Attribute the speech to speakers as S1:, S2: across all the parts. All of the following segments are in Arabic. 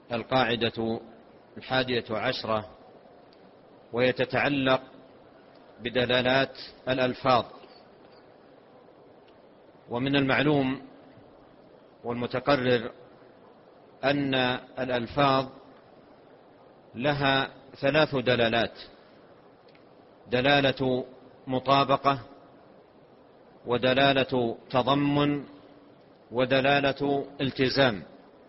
S1: القاعدة 11، وهي تتعلق بدلالات الألفاظ. ومن المعلوم والمتقرر أن الألفاظ لها 3 دلالات: دلالة مطابقة، ودلالة تضمن، ودلالة التزام.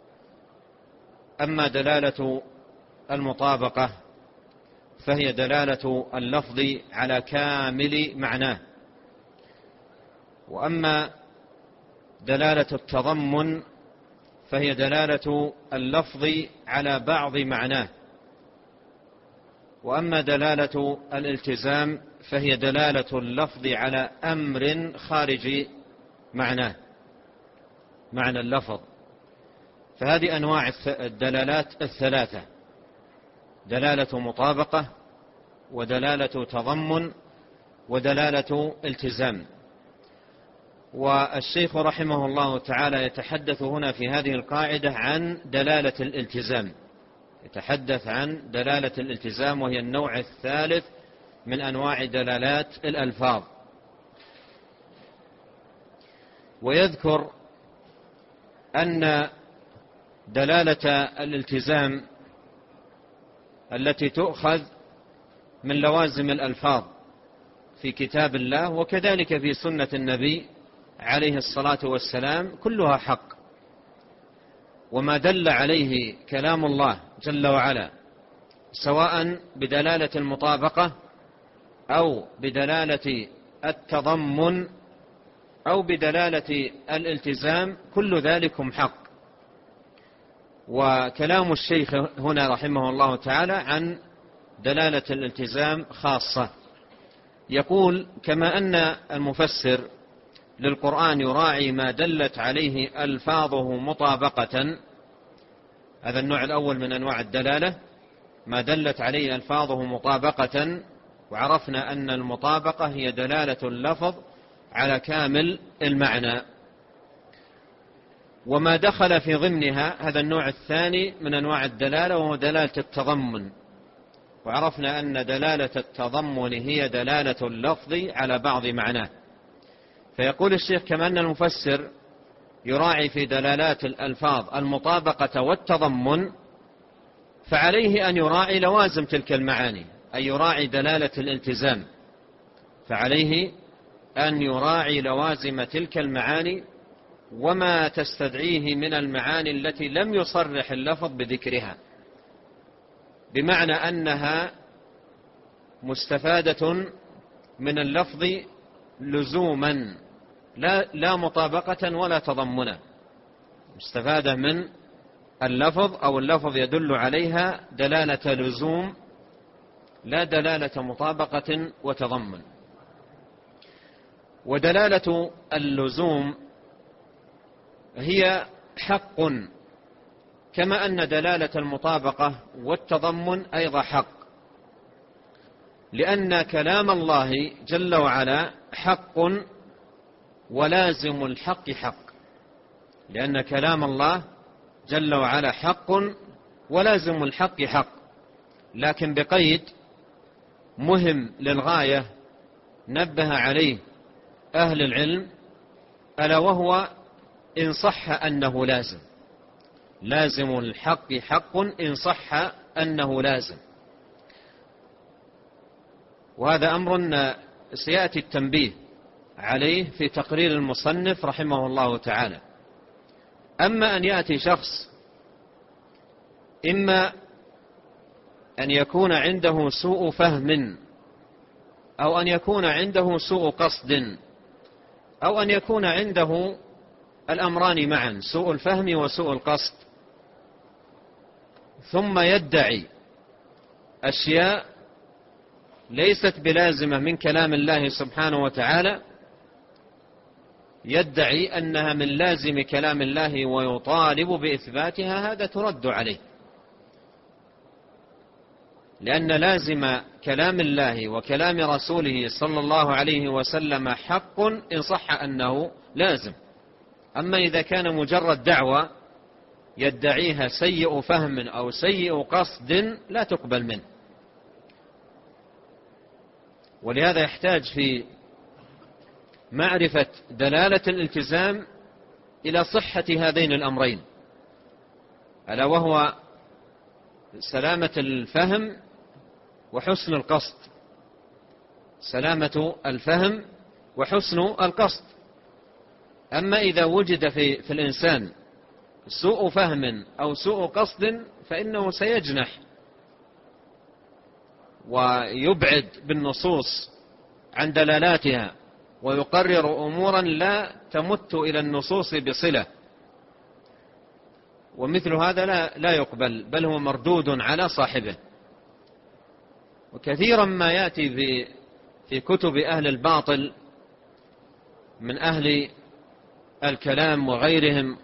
S1: أما دلالة المطابقة فهي دلالة اللفظ على كامل معناه، وأما دلالة التضمن فهي دلالة اللفظ على بعض معناه، وأما دلالة الالتزام فهي دلالة اللفظ على أمر خارج معناه، معنى اللفظ. فهذه أنواع الدلالات 3: دلالة مطابقة، ودلالة تضمن، ودلالة التزام. والشيخ رحمه الله تعالى يتحدث هنا في هذه القاعدة عن دلالة الالتزام، يتحدث عن دلالة الالتزام، وهي النوع الثالث من أنواع دلالات الألفاظ. ويذكر أن دلالة الالتزام التي تؤخذ من لوازم الألفاظ في كتاب الله وكذلك في سنة النبي عليه الصلاة والسلام كلها حق، وما دل عليه كلام الله جل وعلا سواء بدلالة المطابقة أو بدلالة التضمن أو بدلالة الالتزام كل ذلكم حق. وكلام الشيخ هنا رحمه الله تعالى عن دلالة الالتزام خاصة. يقول: كما أن المفسر للقرآن يراعي ما دلت عليه ألفاظه مطابقة، هذا النوع الأول من أنواع الدلالة، ما دلت عليه ألفاظه مطابقة، وعرفنا أن المطابقة هي دلالة اللفظ على كامل المعنى. وما دخل في ضمنها هذا النوع الثاني من أنواع الدلالة، وهو دلالة التضمن، وعرفنا أن دلالة التضمن هي دلالة اللفظ على بعض معناه. فيقول الشيخ: كما أن المفسر يراعي في دلالات الألفاظ المطابقة والتضمن، فعليه أن يراعي لوازم تلك المعاني، أي يراعي دلالة الالتزام، فعليه أن يراعي لوازم تلك المعاني وما تستدعيه من المعاني التي لم يصرح اللفظ بذكرها، بمعنى أنها مستفادة من اللفظ لزوما لا مطابقة ولا تضمنا، مستفادة من اللفظ أو اللفظ يدل عليها دلالة لزوم لا دلالة مطابقة وتضمن. ودلالة اللزوم هي حق، كما أن دلالة المطابقة والتضمن أيضا حق، لأن كلام الله جل وعلا حق ولازم الحق حق، لأن كلام الله جل وعلا حق ولازم الحق حق، لكن بقيد مهم للغاية نبه عليه أهل العلم، ألا وهو إن صح أنه لازم الحق حق إن صح أنه لازم. وهذا أمر سيأتي التنبيه عليه في تقرير المصنف رحمه الله تعالى. أما أن يأتي شخص إما أن يكون عنده سوء فهم، أو أن يكون عنده سوء قصد، أو أن يكون عنده الأمران معا، سوء الفهم وسوء القصد، ثم يدعي أشياء ليست بلازمة من كلام الله سبحانه وتعالى، يدعي أنها من لازم كلام الله ويطالب بإثباتها، هذا ترد عليه، لأن لازم كلام الله وكلام رسوله صلى الله عليه وسلم حق إن صح أنه لازم. أما إذا كان مجرد دعوة يدعيها سيء فهم أو سيء قصد لا تقبل منه. ولهذا يحتاج في معرفة دلالة الالتزام إلى صحة هذين الأمرين، ألا وهو سلامة الفهم وحسن القصد. سلامة الفهم وحسن القصد. أما إذا وجد في الإنسان سوء فهم أو سوء قصد فإنه سيجنح ويبعد بالنصوص عن دلالاتها ويقرر أمورا لا تمت إلى النصوص بصلة، ومثل هذا لا يقبل، بل هو مردود على صاحبه. وكثيرا ما يأتي في كتب أهل الباطل من أهل الكلام وغيرهم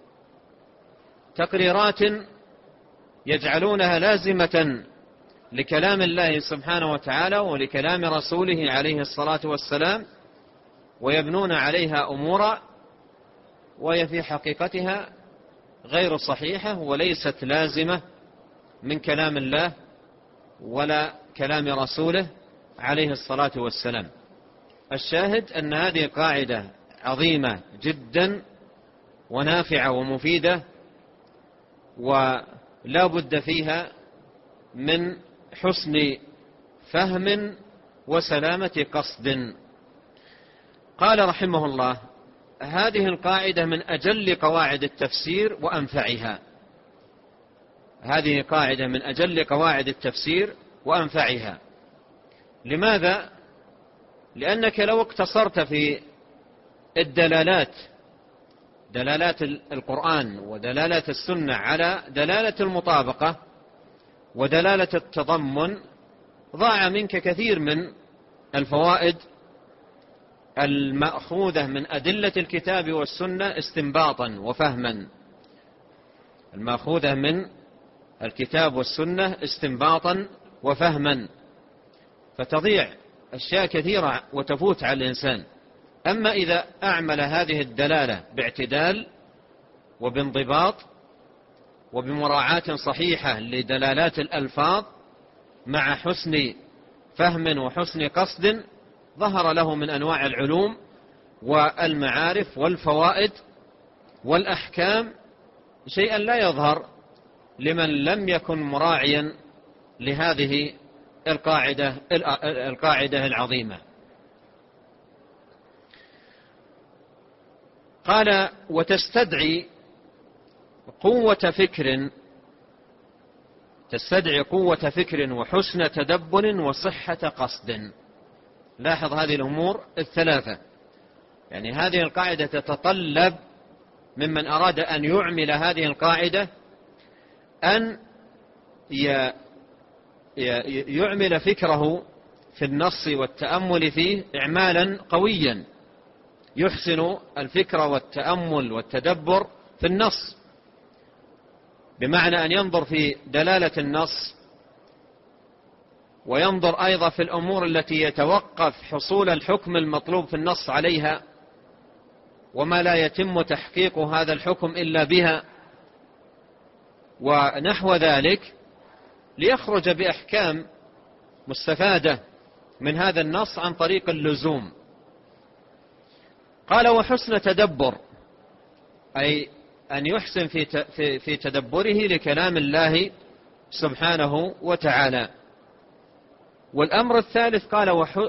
S1: تقريرات يجعلونها لازمة لكلام الله سبحانه وتعالى ولكلام رسوله عليه الصلاة والسلام، ويبنون عليها أمورا وهي في حقيقتها غير صحيحة وليست لازمة من كلام الله ولا كلام رسوله عليه الصلاة والسلام. الشاهد أن هذه قاعدة عظيمة جدا ونافعة ومفيدة، ولا بد فيها من حسن فهم وسلامة قصد. قال رحمه الله: هذه القاعدة من أجل قواعد التفسير وأنفعها. هذه قاعدة من أجل قواعد التفسير وأنفعها. لماذا؟ لأنك لو اقتصرت في الدلالات، دلالات القرآن ودلالات السنة على دلالة المطابقة ودلالة التضمن، ضاع منك كثير من الفوائد المأخوذة من أدلة الكتاب والسنة استنباطا وفهما. المأخوذة من الكتاب والسنة استنباطا وفهما، فتضيع أشياء كثيرة وتفوت على الإنسان. أما إذا أعمل هذه الدلالة باعتدال وبانضباط وبمراعاة صحيحة لدلالات الألفاظ مع حسن فهم وحسن قصد، ظهر له من أنواع العلوم والمعارف والفوائد والأحكام شيئا لا يظهر لمن لم يكن مراعيا لهذه القاعدة العظيمة. قال: وتستدعي قوة فكر وحسن تدبر وصحة قصد. لاحظ هذه الأمور الثلاثة، يعني هذه القاعدة تتطلب ممن أراد أن يعمل هذه القاعدة أن يعمل فكره في النص والتأمل فيه إعمالا قويا، يحسن الفكر والتأمل والتدبر في النص، بمعنى أن ينظر في دلالة النص، وينظر أيضا في الأمور التي يتوقف حصول الحكم المطلوب في النص عليها، وما لا يتم تحقيق هذا الحكم إلا بها، ونحو ذلك، ليخرج بأحكام مستفادة من هذا النص عن طريق اللزوم. قال: وحسن تدبر، أي أن يحسن في تدبره لكلام الله سبحانه وتعالى. والأمر الثالث قال: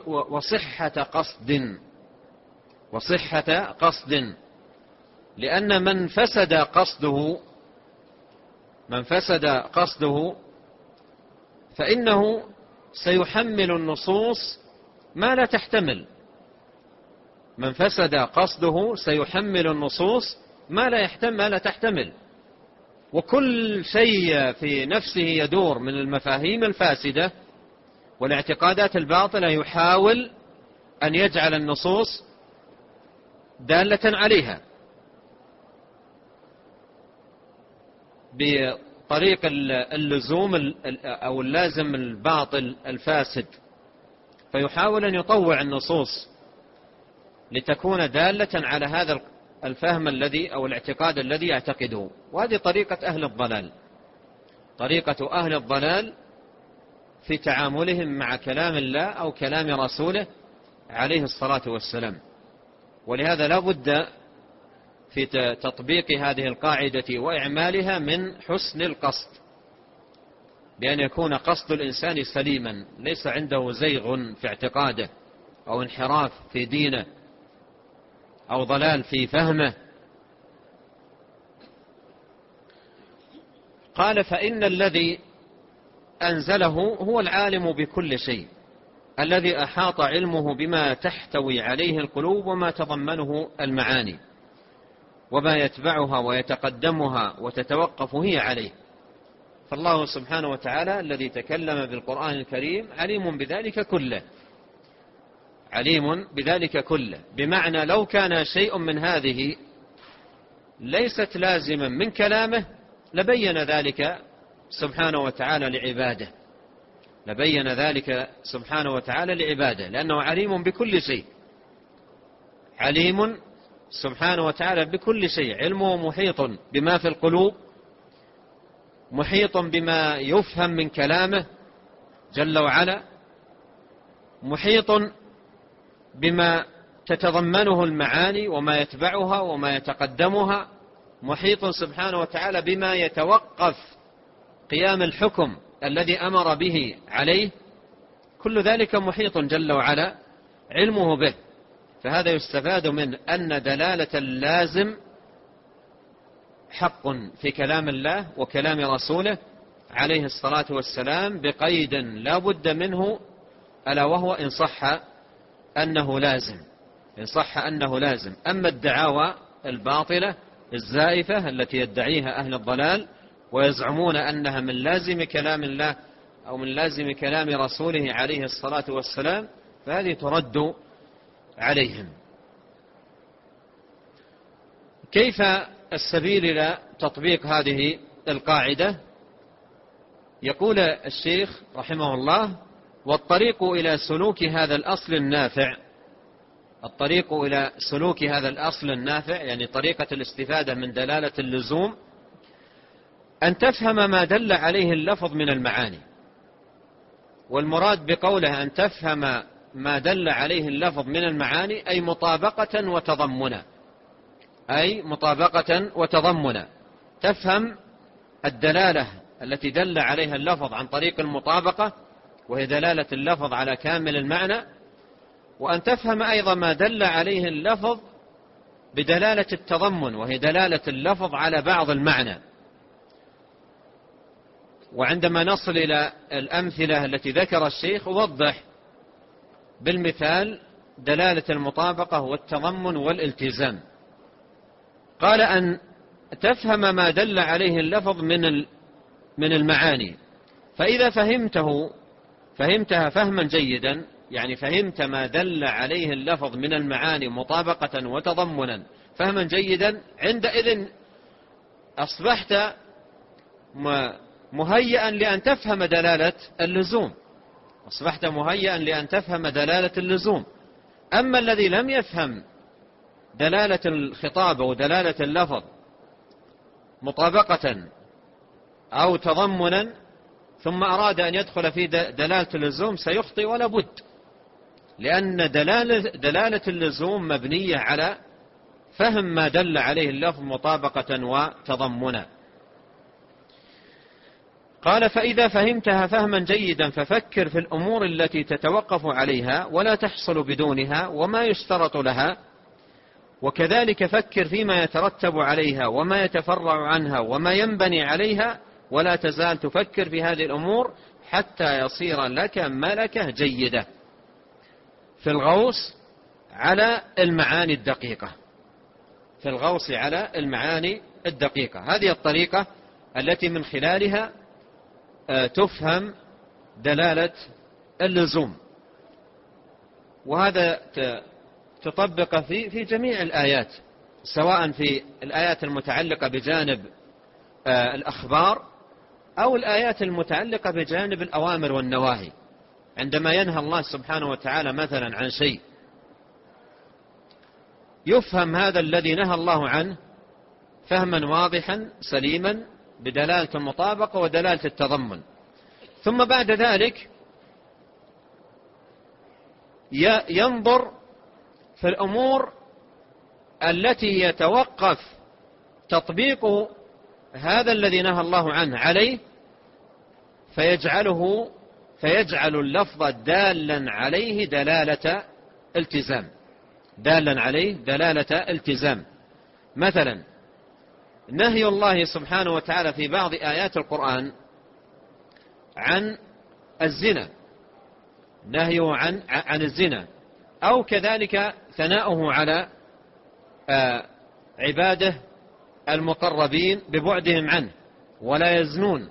S1: وصحة قصد، لأن من فسد قصده فإنه سيحمل النصوص ما لا تحتمل. من فسد قصده سيحمل النصوص ما لا تحتمل، وكل شيء في نفسه يدور من المفاهيم الفاسدة والاعتقادات الباطلة يحاول أن يجعل النصوص دالة عليها بطريق اللزوم أو اللازم الباطل الفاسد، فيحاول أن يطوع النصوص لتكون دالة على هذا الفهم الذي أو الاعتقاد الذي يعتقده. وهذه طريقة أهل الضلال، طريقة أهل الضلال في تعاملهم مع كلام الله أو كلام رسوله عليه الصلاة والسلام. ولهذا لا بد في تطبيق هذه القاعدة وإعمالها من حسن القصد، بأن يكون قصد الإنسان سليما، ليس عنده زيغ في اعتقاده أو انحراف في دينه أو ضلال في فهمه. قال فإن الذي أنزله هو العالم بكل شيء، الذي أحاط علمه بما تحتوي عليه القلوب وما تضمنه المعاني وما يتبعها ويتقدمها وتتوقف هي عليه. فالله سبحانه وتعالى الذي تكلم بالقرآن الكريم عليم بذلك كله، عليم بذلك كله، بمعنى لو كان شيء من هذه ليست لازما من كلامه لبين ذلك سبحانه وتعالى لعباده، لبين ذلك سبحانه وتعالى لعباده، لأنه عليم بكل شيء، عليم سبحانه وتعالى بكل شيء. علمه محيط بما في القلوب، محيط بما يفهم من كلامه جل وعلا، محيط بما تتضمنه المعاني وما يتبعها وما يتقدمها، محيط سبحانه وتعالى بما يتوقف قيام الحكم الذي أمر به عليه، كل ذلك محيط جل وعلا علمه به. فهذا يستفاد من أن دلالة اللازم حق في كلام الله وكلام رسوله عليه الصلاة والسلام، بقيد لا بد منه، ألا وهو إن صح أنه لازم، إن صح أنه لازم. أما الدعاوى الباطلة الزائفة التي يدعيها أهل الضلال ويزعمون أنها من لازم كلام الله أو من لازم كلام رسوله عليه الصلاة والسلام، فهذه ترد عليهم. كيف السبيل إلى تطبيق هذه القاعدة؟ يقول الشيخ رحمه الله: والطريق إلى سلوك هذا الأصل النافع، الطريق إلى سلوك هذا الأصل النافع يعني طريقة الاستفادة من دلالة اللزوم، أن تفهم ما دل عليه اللفظ من المعاني. والمراد بقوله أن تفهم ما دل عليه اللفظ من المعاني أي مطابقة وتضمنا، أي مطابقة وتضمنا. تفهم الدلالة التي دل عليها اللفظ عن طريق المطابقة، وهي دلالة اللفظ على كامل المعنى، وأن تفهم أيضا ما دل عليه اللفظ بدلالة التضمن، وهي دلالة اللفظ على بعض المعنى. وعندما نصل إلى الأمثلة التي ذكر الشيخ وضح بالمثال دلالة المطابقة والتضمن والالتزام. قال أن تفهم ما دل عليه اللفظ من المعاني، فإذا فهمتها فهما جيدا، يعني فهمت ما دل عليه اللفظ من المعاني مطابقة وتضمنا فهما جيدا، عندئذ أصبحت مهيئا لأن تفهم دلالة اللزوم، أصبحت مهيئا لأن تفهم دلالة اللزوم. أما الذي لم يفهم دلالة الخطاب ودلالة اللفظ مطابقة أو تضمنا ثم أراد أن يدخل في دلالة اللزوم سيخطئ ولا بد، لأن دلالة اللزوم مبنية على فهم ما دل عليه اللفظ مطابقة وتضمنا. قال: فإذا فهمتها فهما جيدا ففكر في الأمور التي تتوقف عليها ولا تحصل بدونها وما يشترط لها، وكذلك فكر فيما يترتب عليها وما يتفرع عنها وما ينبني عليها، ولا تزال تفكر في هذه الأمور حتى يصير لك ملكة جيدة في الغوص على المعاني الدقيقة، في الغوص على المعاني الدقيقة. هذه الطريقة التي من خلالها تفهم دلالة اللزوم، وهذا تطبق في جميع الآيات، سواء في الآيات المتعلقة بجانب الأخبار أو الآيات المتعلقة بجانب الأوامر والنواهي. عندما ينهى الله سبحانه وتعالى مثلا عن شيء يفهم هذا الذي نهى الله عنه فهما واضحا سليما بدلالة المطابقة ودلالة التضمن. ثم بعد ذلك ينظر في الأمور التي يتوقف تطبيق هذا الذي نهى الله عنه عليه، فيجعل اللفظ دالا عليه دلالة التزام، دالا عليه دلالة التزام. مثلا نهي الله سبحانه وتعالى في بعض آيات القرآن عن الزنا، نهيه عن الزنا، أو كذلك ثناؤه على عباده المقربين ببعدهم عنه ولا يزنون.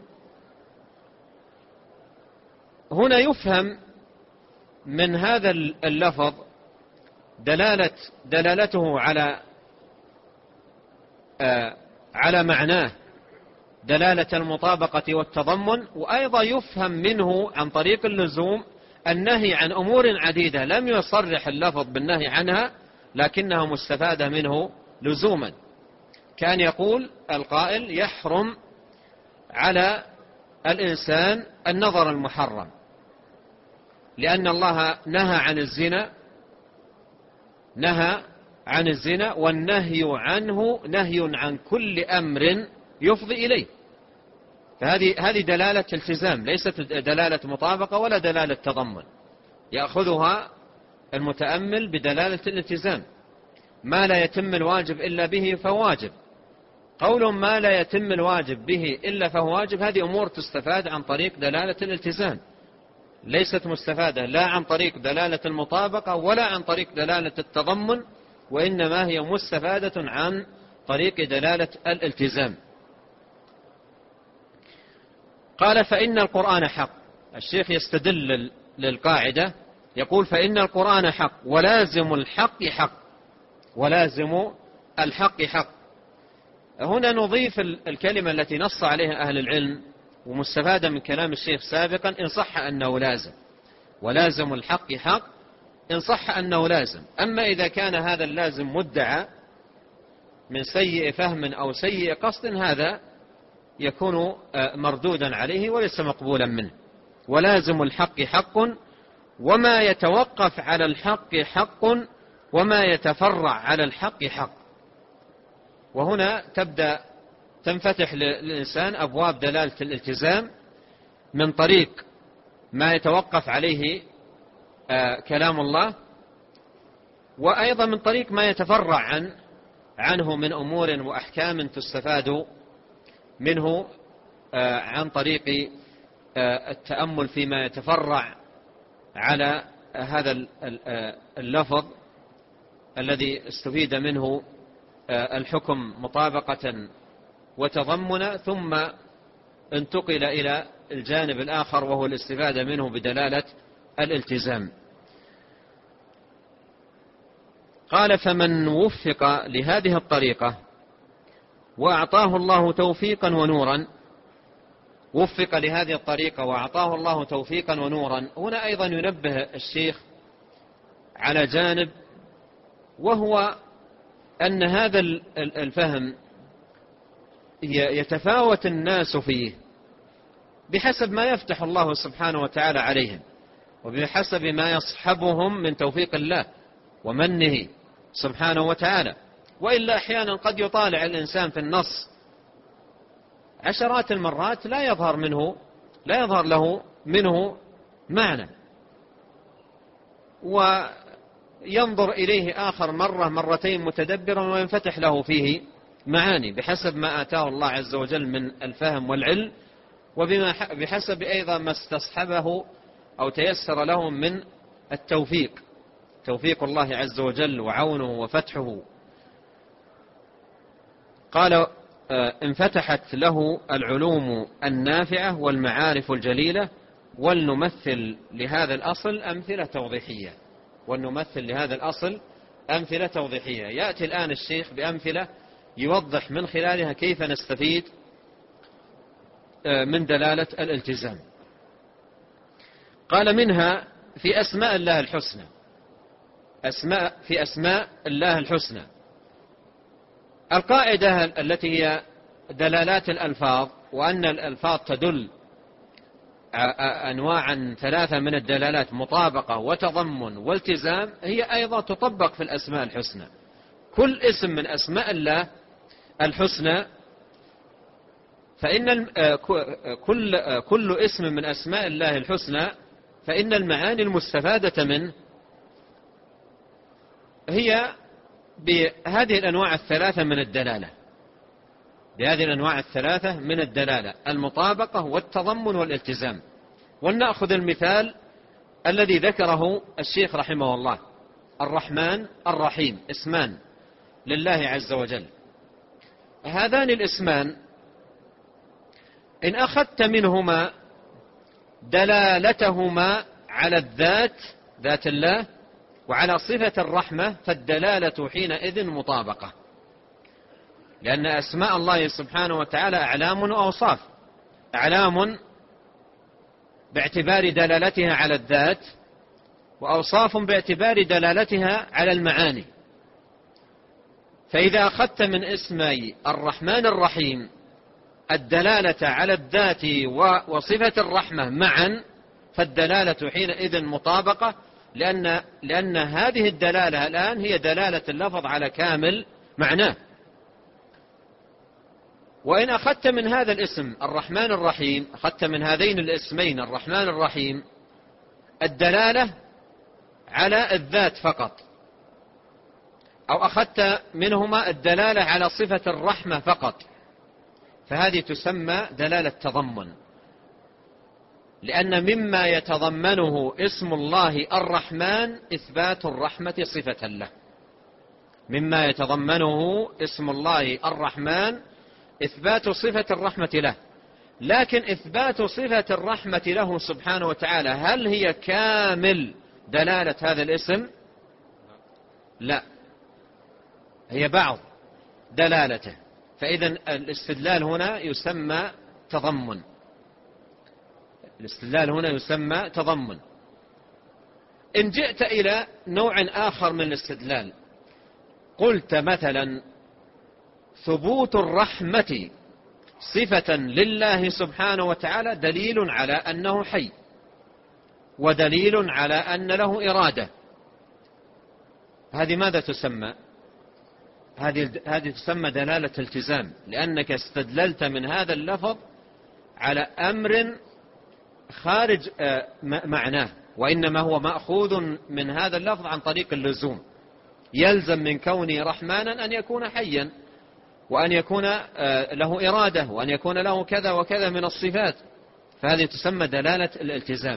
S1: هنا يفهم من هذا اللفظ دلالته على معناه دلالة المطابقة والتضمن، وأيضا يفهم منه عن طريق اللزوم النهي عن أمور عديدة لم يصرح اللفظ بالنهي عنها لكنها مستفادة منه لزوما. كان يقول القائل: يحرم على الإنسان النظر المحرم، لأن الله نهى عن الزنا، والنهي عنه نهي عن كل أمر يفضي إليه. فهذه دلالة التزام، ليست دلالة مطابقة ولا دلالة تضمن، يأخذها المتأمل بدلالة الالتزام. ما لا يتم الواجب إلا به فهو واجب. قول ما لا يتم الواجب به إلا فهو واجب، هذه أمور تستفاد عن طريق دلالة الالتزام، ليست مستفادة لا عن طريق دلالة المطابقة ولا عن طريق دلالة التضمن، وإنما هي مستفادة عن طريق دلالة الالتزام. قال: فإن القرآن حق. الشيخ يستدل للقاعدة، يقول: فإن القرآن حق ولازم الحق حق، ولازم الحق حق. هنا نضيف الكلمة التي نص عليها أهل العلم ومستفادة من كلام الشيخ سابقا: إن صح أنه لازم، ولازم الحق حق إن صح أنه لازم. أما إذا كان هذا اللازم مدعى من سيء فهم أو سيء قصد، هذا يكون مردودا عليه وليس مقبولا منه. ولازم الحق حق، وما يتوقف على الحق حق، وما يتفرع على الحق حق. وهنا تنفتح للإنسان أبواب دلالة الالتزام من طريق ما يتوقف عليه كلام الله، وأيضا من طريق ما يتفرع عنه من أمور وأحكام تستفاد منه عن طريق التأمل فيما يتفرع على هذا اللفظ الذي استفيد منه الحكم مطابقة وتضمنا، ثم انتقل إلى الجانب الآخر وهو الاستفادة منه بدلالة الالتزام. قال: فمن وفق لهذه الطريقة وأعطاه الله توفيقا ونورا، وفق لهذه الطريقة وأعطاه الله توفيقا ونورا. هنا أيضا ينبه الشيخ على جانب، وهو أن هذا الفهم يتفاوت الناس فيه بحسب ما يفتح الله سبحانه وتعالى عليهم، وبحسب ما يصحبهم من توفيق الله ومنه سبحانه وتعالى. وإلا أحيانا قد يطالع الإنسان في النص عشرات المرات لا يظهر له منه معنى، وينظر إليه آخر مرة مرتين متدبرا وينفتح له فيه معاني بحسب ما آتاه الله عز وجل من الفهم والعلم، وبحسب أيضا ما استصحبه أو تيسر له من التوفيق، توفيق الله عز وجل وعونه وفتحه. قال: انفتحت له العلوم النافعة والمعارف الجليلة، ولنمثل لهذا الأصل أمثلة توضيحية. ولنمثل لهذا الأصل أمثلة توضيحية. يأتي الآن الشيخ بأمثلة يوضح من خلالها كيف نستفيد من دلالة الالتزام. قال: منها في أسماء الله الحسنى. في أسماء الله الحسنى. القاعدة التي هي دلالات الألفاظ، وأن الألفاظ تدل أنواعا ثلاثة من الدلالات: مطابقة وتضمن والتزام، هي أيضا تطبق في الأسماء الحسنى. كل اسم من أسماء الله الحسنى، فإن كل اسم من أسماء الله الحسنى فإن المعاني المستفادة منه هي بهذه الأنواع الثلاثة من الدلالة، بهذه الأنواع الثلاثة من الدلالة: المطابقة والتضمن والالتزام. ولنأخذ المثال الذي ذكره الشيخ رحمه الله: الرحمن الرحيم، اسمان لله عز وجل. هذان الاسمان إن أخذت منهما دلالتهما على الذات، ذات الله، وعلى صفة الرحمة، فالدلالة حينئذ مطابقة، لأن أسماء الله سبحانه وتعالى أعلام وأوصاف: أعلام باعتبار دلالتها على الذات، وأوصاف باعتبار دلالتها على المعاني. فإذا أخذت من اسمي الرحمن الرحيم الدلالة على الذات وصفة الرحمة معا، فالدلالة حينئذ مطابقة، لأن هذه الدلالة الآن هي دلالة اللفظ على كامل معناه. وإن أخذت من هذا الاسم الرحمن الرحيم، أخذت من هذين الاسمين الرحمن الرحيم الدلالة على الذات فقط، أو أخذت منهما الدلالة على صفة الرحمة فقط، فهذه تسمى دلالة تضمن، لأن مما يتضمنه اسم الله الرحمن إثبات الرحمة صفة له. مما يتضمنه اسم الله الرحمن إثبات صفة الرحمة له. لكن إثبات صفة الرحمة له سبحانه وتعالى هل هي كامل دلالة هذا الاسم؟ لا، هي بعض دلالته. فإذا الاستدلال هنا يسمى تضمن، الاستدلال هنا يسمى تضمن. إن جئت إلى نوع آخر من الاستدلال، قلت مثلا: ثبوت الرحمة صفة لله سبحانه وتعالى دليل على أنه حي، ودليل على أن له إرادة. هذه ماذا تسمى؟ هذه تسمى دلالة التزام، لأنك استدللت من هذا اللفظ على أمر خارج معناه، وإنما هو مأخوذ من هذا اللفظ عن طريق اللزوم. يلزم من كونه رحمانا أن يكون حيا، وأن يكون له إرادة، وأن يكون له كذا وكذا من الصفات، فهذه تسمى دلالة الالتزام.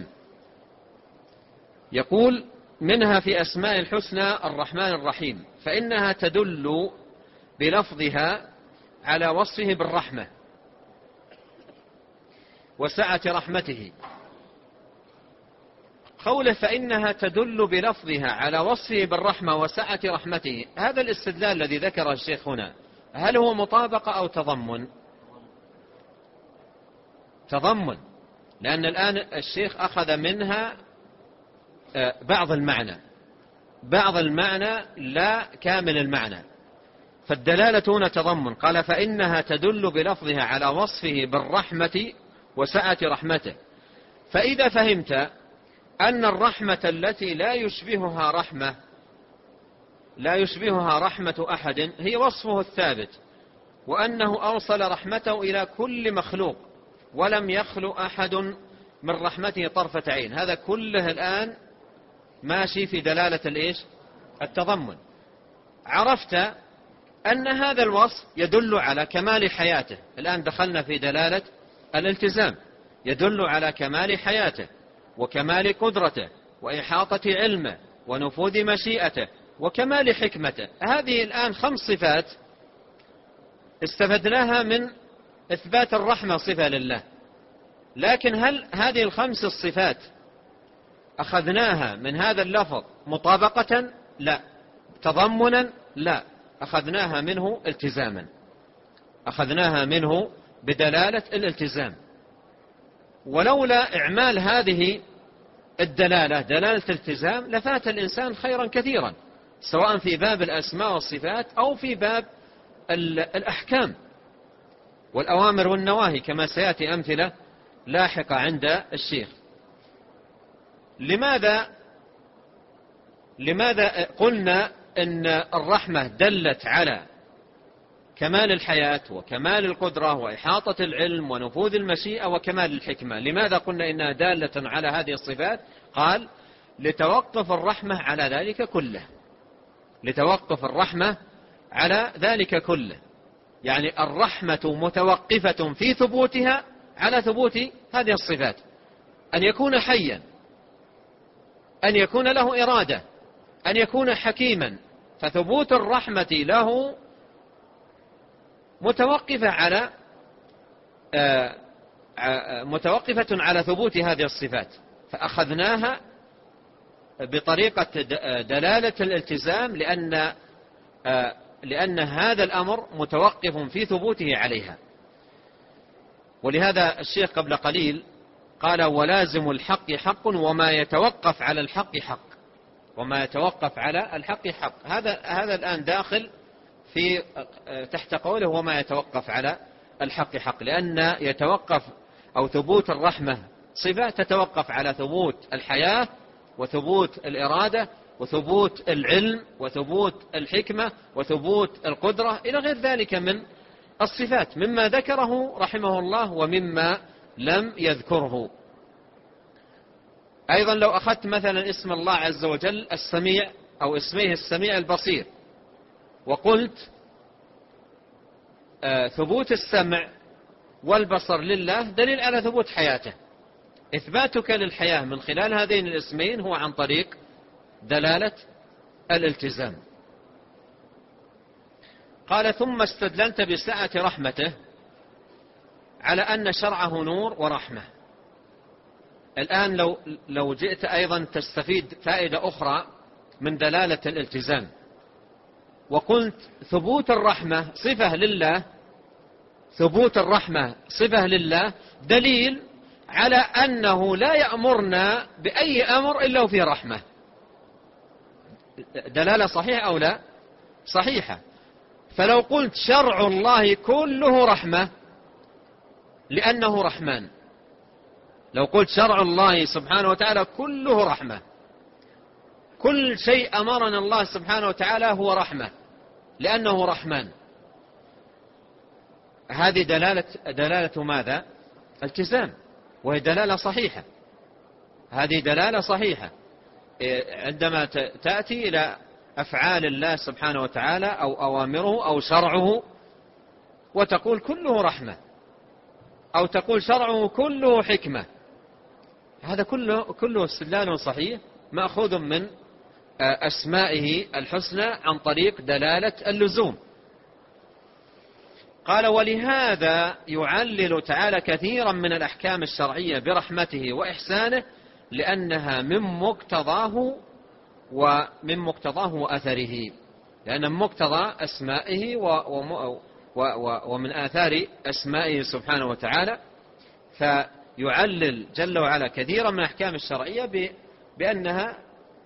S1: يقول: منها في أسماء الحسنى الرحمن الرحيم، فإنها تدل بلفظها على وصفه بالرحمة وسعة رحمته. قوله فإنها تدل بلفظها على وصفه بالرحمة وسعة رحمته، هذا الاستدلال الذي ذكره الشيخ هنا هل هو مطابقة أو تضمن؟ تضمن، لأن الآن الشيخ أخذ منها بعض المعنى لا كامل المعنى، فالدلالة هنا تضمن. قال: فإنها تدل بلفظها على وصفه بالرحمة وسعة رحمته. فإذا فهمت أن الرحمة التي لا يشبهها رحمة أحد هي وصفه الثابت، وأنه أوصل رحمته إلى كل مخلوق ولم يخلو أحد من رحمته طرفة عين، هذا كله الآن ماشي في دلالة التضمن. عرفت أن هذا الوصف يدل على كمال حياته. الآن دخلنا في دلالة الالتزام، يدل على كمال حياته وكمال قدرته وإحاطة علمه ونفوذ مشيئته وكمال حكمته. هذه الآن 5 صفات استفدناها من إثبات الرحمة صفة لله. لكن هل هذه ال5 الصفات أخذناها من هذا اللفظ مطابقة؟ لا. تضمنا؟ لا. أخذناها منه التزاما، أخذناها منه بدلالة الالتزام. ولولا إعمال هذه الدلالة دلالة التزام لفات الإنسان خيرا كثيرا، سواء في باب الأسماء والصفات أو في باب الأحكام والأوامر والنواهي، كما سيأتي أمثلة لاحقة عند الشيخ. لماذا قلنا إن الرحمة دلت على كمال الحياة وكمال القدرة وإحاطة العلم ونفوذ المشيئة وكمال الحكمة؟ لماذا قلنا إنها دالة على هذه الصفات؟ قال: لتوقف الرحمة على ذلك كله. لتوقف الرحمة على ذلك كله، يعني الرحمة متوقفة في ثبوتها على ثبوت هذه الصفات، أن يكون حيا، أن يكون له إرادة، أن يكون حكيما، فثبوت الرحمة له متوقفة على ثبوت هذه الصفات، فأخذناها بطريقة دلالة الالتزام لأن هذا الأمر متوقف في ثبوته عليها. ولهذا الشيخ قبل قليل قال: ولازم الحق حق وما يتوقف على الحق حق. وما يتوقف على الحق حق، هذا الآن داخل في تحت قوله وما يتوقف على الحق حق، لأن يتوقف أو ثبوت الرحمة صفة تتوقف على ثبوت الحياة وثبوت الإرادة وثبوت العلم وثبوت الحكمة وثبوت القدرة إلى غير ذلك من الصفات، مما ذكره رحمه الله ومما لم يذكره. أيضا لو أخذت مثلا اسم الله عز وجل السميع أو اسميه السميع البصير، وقلت ثبوت السمع والبصر لله دليل على ثبوت حياته، إثباتك للحياة من خلال هذين الاسمين هو عن طريق دلالة الالتزام. قال: ثم استدللت بسعة رحمته على أن شرعه نور ورحمة. الآن لو جئت أيضا تستفيد فائدة أخرى من دلالة الالتزام، وقلت ثبوت الرحمة صفة لله، ثبوت الرحمة صفة لله دليل على أنه لا يأمرنا بأي أمر إلا وفيه رحمة. دلالة صحيحة أو لا؟ صحيحة. فلو قلت شرع الله كله رحمة لأنه رحمن، لو قلت شرع الله سبحانه وتعالى كله رحمة، كل شيء أمرنا الله سبحانه وتعالى هو رحمة لأنه رحمن، هذه دلالة ماذا؟ التزام، وهي دلالة صحيحة. هذه دلالة صحيحة عندما تأتي إلى أفعال الله سبحانه وتعالى أو أوامره أو شرعه وتقول كله رحمة، أو تقول شرعه كله حكمة، هذا كله استدلال صحيح مأخوذ من أسمائه الحسنى عن طريق دلالة اللزوم. قال: ولهذا يعلل تعالى كثيرا من الأحكام الشرعية برحمته وإحسانه لأنها من مقتضاه وأثره، لأن من مقتضى أسمائه ومن آثار أسمائه سبحانه وتعالى، فيعلل جل وعلا كثيرا من الأحكام الشرعية بأنها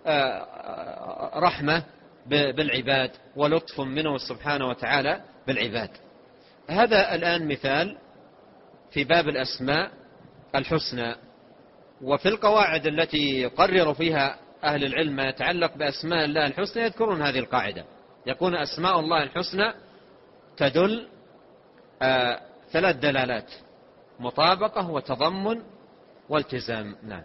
S1: رحمة بالعباد ولطف منه سبحانه وتعالى بالعباد. هذا الآن مثال في باب الأسماء الحسنى. وفي القواعد التي يقرر فيها أهل العلم ما يتعلق بأسماء الله الحسنى يذكرون هذه القاعدة، يكون أسماء الله الحسنى تدل 3 دلالات: مطابقة وتضمن والتزام. نعم.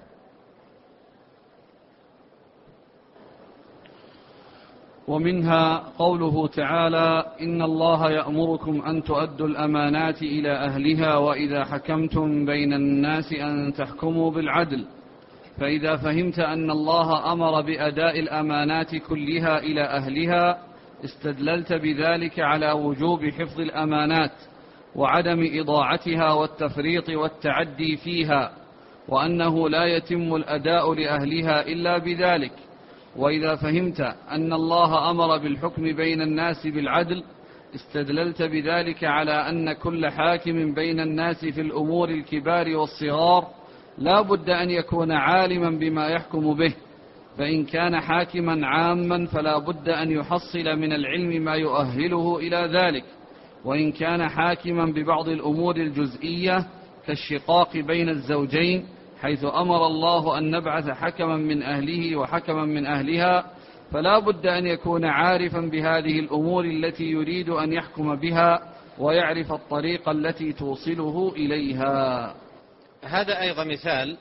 S2: ومنها قوله تعالى: إن الله يأمركم أن تؤدوا الأمانات إلى أهلها وإذا حكمتم بين الناس أن تحكموا بالعدل. فإذا فهمت أن الله أمر بأداء الأمانات كلها إلى أهلها استدللت بذلك على وجوب حفظ الأمانات وعدم إضاعتها والتفريط والتعدي فيها، وأنه لا يتم الأداء لأهلها إلا بذلك. وإذا فهمت أن الله أمر بالحكم بين الناس بالعدل استدللت بذلك على أن كل حاكم بين الناس في الأمور الكبار والصغار لا بد أن يكون عالما بما يحكم به، فإن كان حاكما عاما فلا بد أن يحصل من العلم ما يؤهله إلى ذلك، وإن كان حاكما ببعض الأمور الجزئية كالشقاق بين الزوجين حيث أمر الله أن نبعث حكما من أهله وحكما من أهلها، فلا بد أن يكون عارفا بهذه الأمور التي يريد أن يحكم بها ويعرف الطريق التي توصله إليها.
S1: هذا أيضا مثال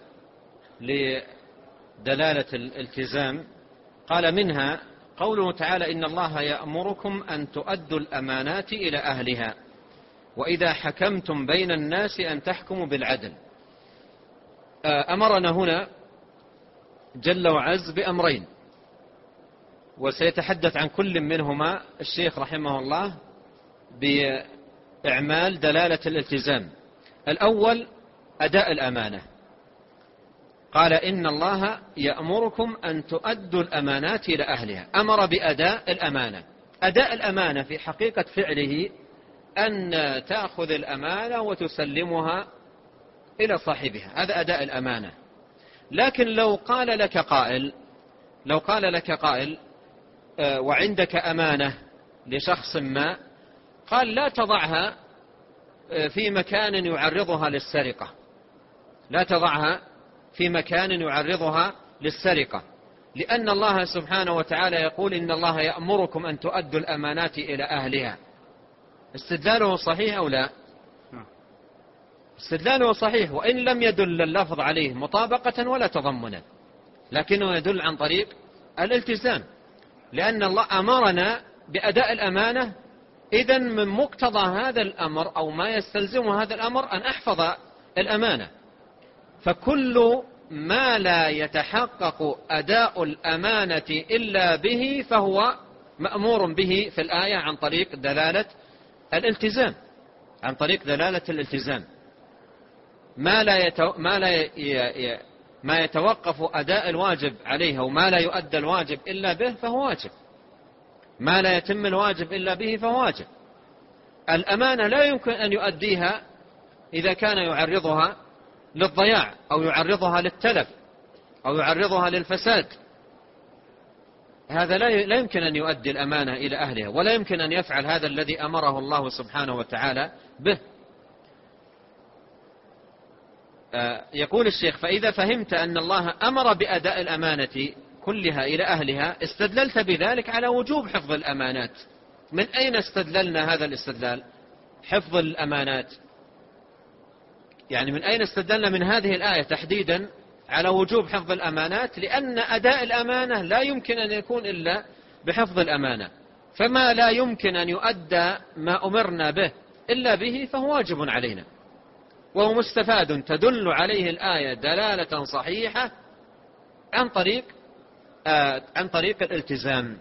S1: لدلالة الالتزام. قال منها قوله تعالى إن الله يأمركم أن تؤدوا الأمانات إلى أهلها وإذا حكمتم بين الناس أن تحكموا بالعدل. أمرنا هنا جل وعز بأمرين، وسيتحدث عن كل منهما الشيخ رحمه الله بإعمال دلالة الالتزام. الأول أداء الأمانة، قال إن الله يأمركم أن تؤدوا الأمانات إلى أهلها، أمر بأداء الأمانة. أداء الأمانة في حقيقة فعله أن تأخذ الأمانة وتسلمها إلى صاحبها، هذا أداء الأمانة. لكن لو قال لك قائل وعندك أمانة لشخص ما، قال لا تضعها في مكان يعرضها للسرقة، لا تضعها في مكان يعرضها للسرقة، لأن الله سبحانه وتعالى يقول إن الله يأمركم أن تؤدوا الأمانات إلى أهلها. استدلاله صحيح أو لا؟ استدلاله صحيح، وإن لم يدل اللفظ عليه مطابقة ولا تضمنا، لكنه يدل عن طريق الالتزام، لأن الله أمرنا بأداء الأمانة. إذن من مقتضى هذا الأمر أو ما يستلزم هذا الأمر أن أحفظ الأمانة. فكل ما لا يتحقق أداء الأمانة إلا به فهو مأمور به في الآية عن طريق دلالة الالتزام، عن طريق دلالة الالتزام. ما يتوقف أداء الواجب عليه وما لا يؤدى الواجب إلا به فهو واجب، ما لا يتم الواجب إلا به فهو واجب. الأمانة لا يمكن أن يؤديها إذا كان يعرضها للضياع أو يعرضها للتلف أو يعرضها للفساد، هذا لا يمكن أن يؤدي الأمانة إلى أهلها، ولا يمكن أن يفعل هذا الذي أمره الله سبحانه وتعالى به. يقول الشيخ فإذا فهمت أن الله أمر بأداء الأمانة كلها إلى أهلها استدللت بذلك على وجوب حفظ الأمانات. من أين استدللنا هذا الاستدلال؟ حفظ الأمانات، يعني من أين استدلنا من هذه الآية تحديدا على وجوب حفظ الأمانات؟ لأن أداء الأمانة لا يمكن أن يكون إلا بحفظ الأمانة، فما لا يمكن أن يؤدى ما أمرنا به إلا به فهو واجب علينا، وهو مستفاد تدل عليه الآية دلالة صحيحة عن طريق الالتزام.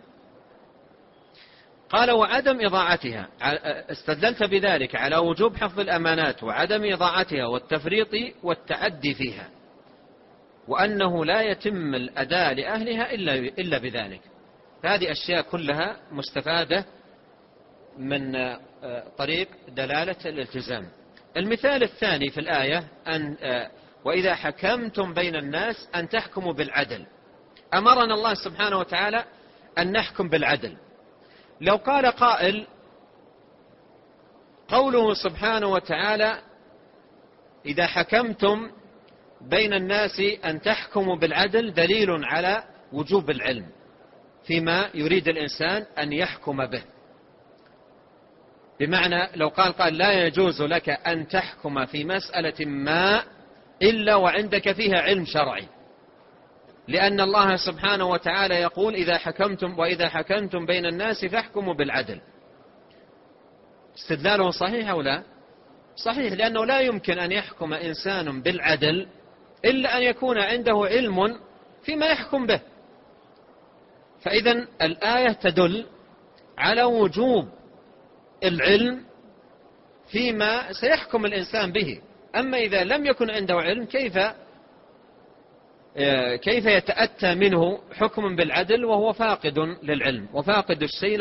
S1: قال وعدم إضاعتها، استدلت بذلك على وجوب حفظ الأمانات وعدم إضاعتها والتفريط والتعدي فيها، وأنه لا يتم الأداء لأهلها إلا بذلك. فهذه أشياء كلها مستفادة من طريق دلالة الالتزام. المثال الثاني في الآية وإذا حكمتم بين الناس أن تحكموا بالعدل. أمرنا الله سبحانه وتعالى أن نحكم بالعدل. لو قال قائل قوله سبحانه وتعالى إذا حكمتم بين الناس أن تحكموا بالعدل دليل على وجوب العلم فيما يريد الإنسان أن يحكم به، بمعنى لو قال لا يجوز لك أن تحكم في مسألة ما إلا وعندك فيها علم شرعي، لأن الله سبحانه وتعالى يقول وإذا حكمتم بين الناس فاحكموا بالعدل. استدلاله صحيح أو لا؟ صحيح، لأنه لا يمكن أن يحكم إنسان بالعدل إلا أن يكون عنده علم فيما يحكم به. فإذن الآية تدل على وجوب العلم فيما سيحكم الإنسان به. أما إذا لم يكن عنده علم كيف يتأتى منه حكم بالعدل وهو فاقد للعلم، وفاقد الشيء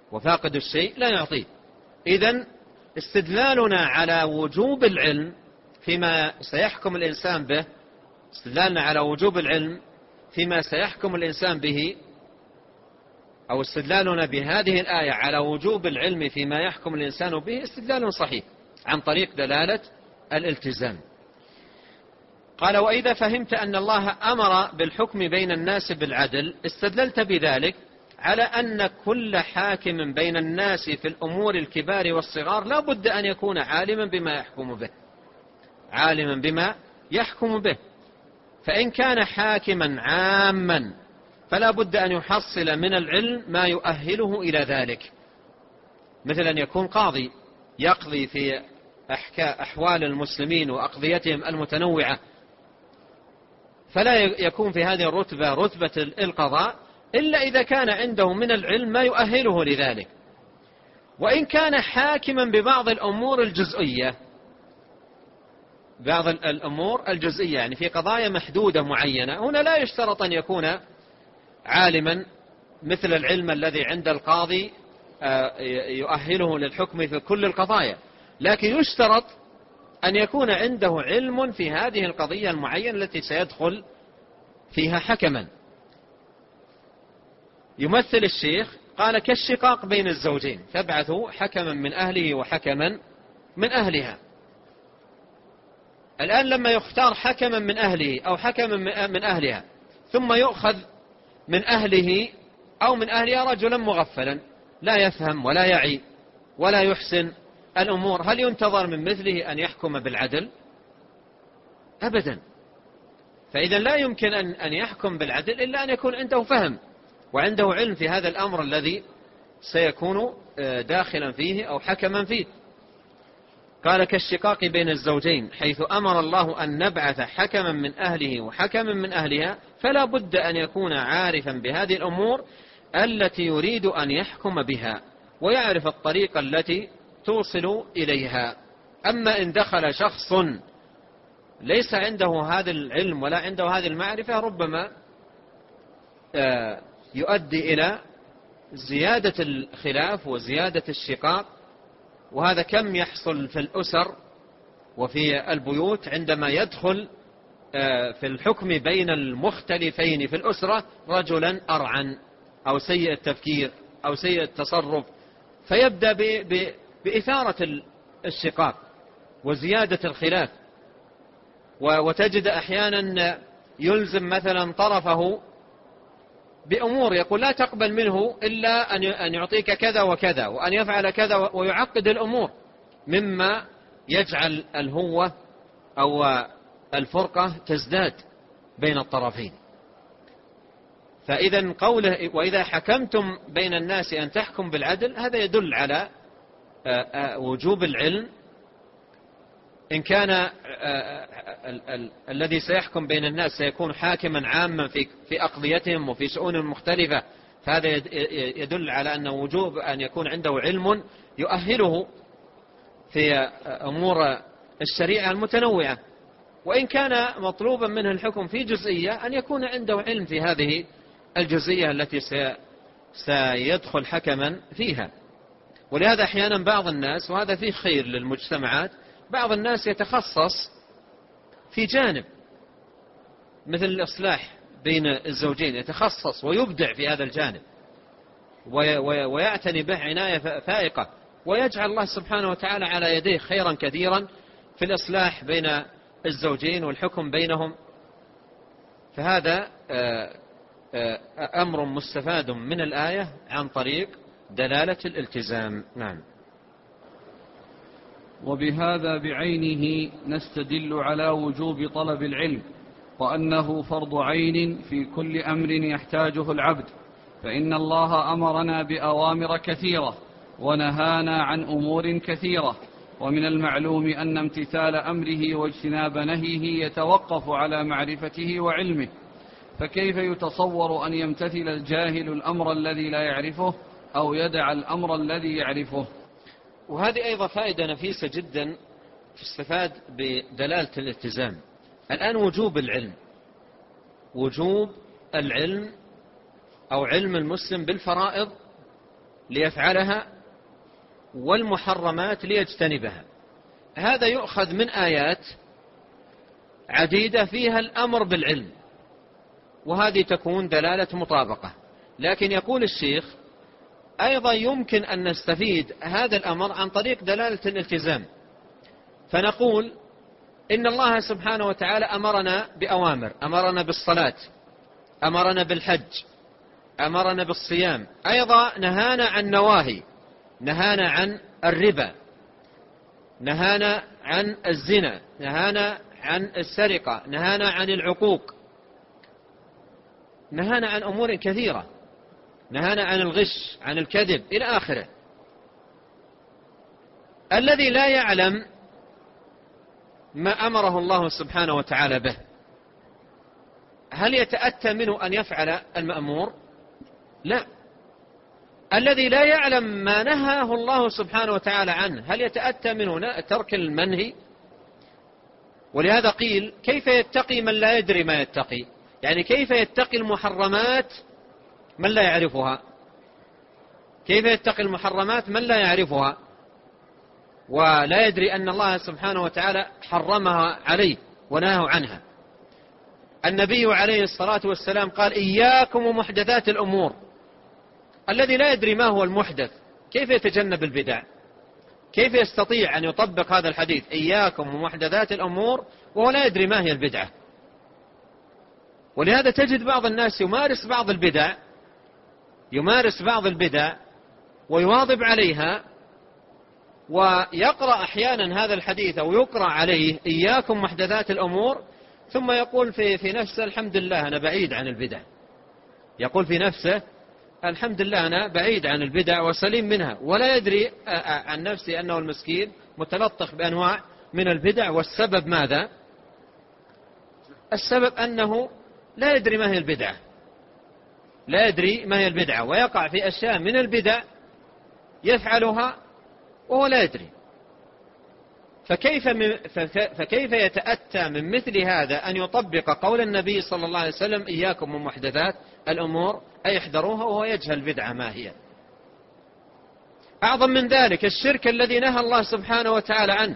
S1: لا يعطيه. إذن استدلالنا على وجوب العلم فيما سيحكم الإنسان به، استدلالنا على وجوب العلم فيما سيحكم الإنسان به، أو استدلالنا بهذه الآية على وجوب العلم فيما يحكم الإنسان به استدلال صحيح عن طريق دلالة الالتزام. قال: وإذا فهمت أن الله أمر بالحكم بين الناس بالعدل استدللت بذلك على أن كل حاكم بين الناس في الأمور الكبار والصغار لا بد أن يكون عالما بما يحكم به، عالما بما يحكم به. فإن كان حاكما عاما فلا بد أن يحصل من العلم ما يؤهله إلى ذلك، مثل أن يكون قاضي يقضي في أحوال المسلمين وأقضيتهم المتنوعة، فلا يكون في هذه الرتبة رتبة القضاء إلا إذا كان عنده من العلم ما يؤهله لذلك. وإن كان حاكما ببعض الأمور الجزئية، بعض الأمور الجزئية يعني في قضايا محدودة معينة، هنا لا يشترط أن يكون عالما مثل العلم الذي عند القاضي يؤهله للحكم في كل القضايا، لكن يشترط أن يكون عنده علم في هذه القضية المعينة التي سيدخل فيها حكما. يمثل الشيخ قال: كالشقاق بين الزوجين، تبعث حكما من أهله وحكما من أهلها. الآن لما يختار حكما من أهله أو حكما من أهلها ثم يؤخذ من أهله أو من أهلها رجلا مغفلا لا يفهم ولا يعي ولا يحسن الأمور، هل ينتظر من مثله أن يحكم بالعدل؟ أبدا. فإذا لا يمكن أن يحكم بالعدل إلا أن يكون عنده فهم وعنده علم في هذا الأمر الذي سيكون داخلا فيه أو حكما فيه. قال: كالشقاق بين الزوجين، حيث أمر الله أن نبعث حكما من أهله وحكما من أهلها، فلا بد أن يكون عارفا بهذه الأمور التي يريد أن يحكم بها ويعرف الطريقة التي توصل إليها. أما إن دخل شخص ليس عنده هذا العلم ولا عنده هذه المعرفة ربما يؤدي إلى زيادة الخلاف وزيادة الشقاق، وهذا كم يحصل في الأسر وفي البيوت عندما يدخل في الحكم بين المختلفين في الأسرة رجلا أرعن أو سيء التفكير أو سيء التصرف، فيبدأ بإثارة الشقاق وزيادة الخلاف. وتجد أحيانا يلزم مثلا طرفه بأمور يقول لا تقبل منه إلا أن يعطيك كذا وكذا وأن يفعل كذا، ويعقد الأمور مما يجعل الهوة أو الفرقة تزداد بين الطرفين. فإذا قوله: وإذا حكمتم بين الناس أن تحكم بالعدل، هذا يدل على وجوب العلم. إن كان الذي سيحكم بين الناس سيكون حاكما عاما في أقضيتهم وفي شؤون مختلفة، فهذا يدل على أن وجوب أن يكون عنده علم يؤهله في أمور الشريعة المتنوعة. وإن كان مطلوبا منه الحكم في جزئية أن يكون عنده علم في هذه الجزئية التي سيدخل حكما فيها. ولهذا أحيانا بعض الناس، وهذا فيه خير للمجتمعات، بعض الناس يتخصص في جانب مثل الإصلاح بين الزوجين، يتخصص ويبدع في هذا الجانب ويعتني به عناية فائقة، ويجعل الله سبحانه وتعالى على يديه خيرا كثيرا في الإصلاح بين الزوجين والحكم بينهم. فهذا أمر مستفاد من الآية عن طريق دلالة الالتزام. نعم.
S2: وبهذا بعينه نستدل على وجوب طلب العلم، وأنه فرض عين في كل أمر يحتاجه العبد، فإن الله أمرنا بأوامر كثيرة ونهانا عن أمور كثيرة، ومن المعلوم أن امتثال أمره واجتناب نهيه يتوقف على معرفته وعلمه، فكيف يتصور أن يمتثل الجاهل الأمر الذي لا يعرفه أو يدع الأمر الذي يعرفه؟
S1: وهذه أيضا فائدة نفيسة جدا تستفاد بدلالة الالتزام. الآن وجوب العلم، وجوب العلم أو علم المسلم بالفرائض ليفعلها والمحرمات ليجتنبها، هذا يؤخذ من آيات عديدة فيها الأمر بالعلم، وهذه تكون دلالة مطابقة. لكن يقول الشيخ أيضا يمكن أن نستفيد هذا الأمر عن طريق دلالة الالتزام، فنقول إن الله سبحانه وتعالى أمرنا بأوامر، أمرنا بالصلاة، أمرنا بالحج، أمرنا بالصيام، أيضا نهانا عن نواهي، نهانا عن الربا، نهانا عن الزنا، نهانا عن السرقة، نهانا عن العقوق، نهانا عن أمور كثيرة، نهانا عن الغش، عن الكذب إلى آخره. الذي لا يعلم ما أمره الله سبحانه وتعالى به هل يتأتى منه أن يفعل المأمور؟ لا. الذي لا يعلم ما نهاه الله سبحانه وتعالى عنه هل يتأتى منه ترك المنهي؟ ولهذا قيل كيف يتقي من لا يدري ما يتقي؟ يعني كيف يتقي المحرمات من لا يعرفها؟ كيف يتقي المحرمات من لا يعرفها ولا يدري أن الله سبحانه وتعالى حرمها عليه ونهاه عنها؟ النبي عليه الصلاة والسلام قال إياكم ومحدثات الأمور. الذي لا يدري ما هو المحدث كيف يتجنب البدع؟ كيف يستطيع أن يطبق هذا الحديث إياكم ومحدثات الأمور وهو لا يدري ما هي البدعة؟ ولهذا تجد بعض الناس يمارس بعض البدع ويواظب عليها، ويقرأ أحيانا هذا الحديث أو يقرأ عليه إياكم محدثات الأمور، ثم يقول في نفسه الحمد لله أنا بعيد عن البدع. يقول في نفسه الحمد لله أنا بعيد عن البدع وسليم منها، ولا يدري عن نفسه أنه المسكين متلطخ بأنواع من البدع. والسبب ماذا؟ السبب أنه لا يدري ما هي البدعة، لا يدري ما هي البدعة، ويقع في أشياء من البدع يفعلها وهو لا يدري. فكيف يتأتى من مثل هذا أن يطبق قول النبي صلى الله عليه وسلم إياكم ومحدثات الأمور أي احذروها وهو يجهل البدعة ما هي؟ أعظم من ذلك الشرك الذي نهى الله سبحانه وتعالى عنه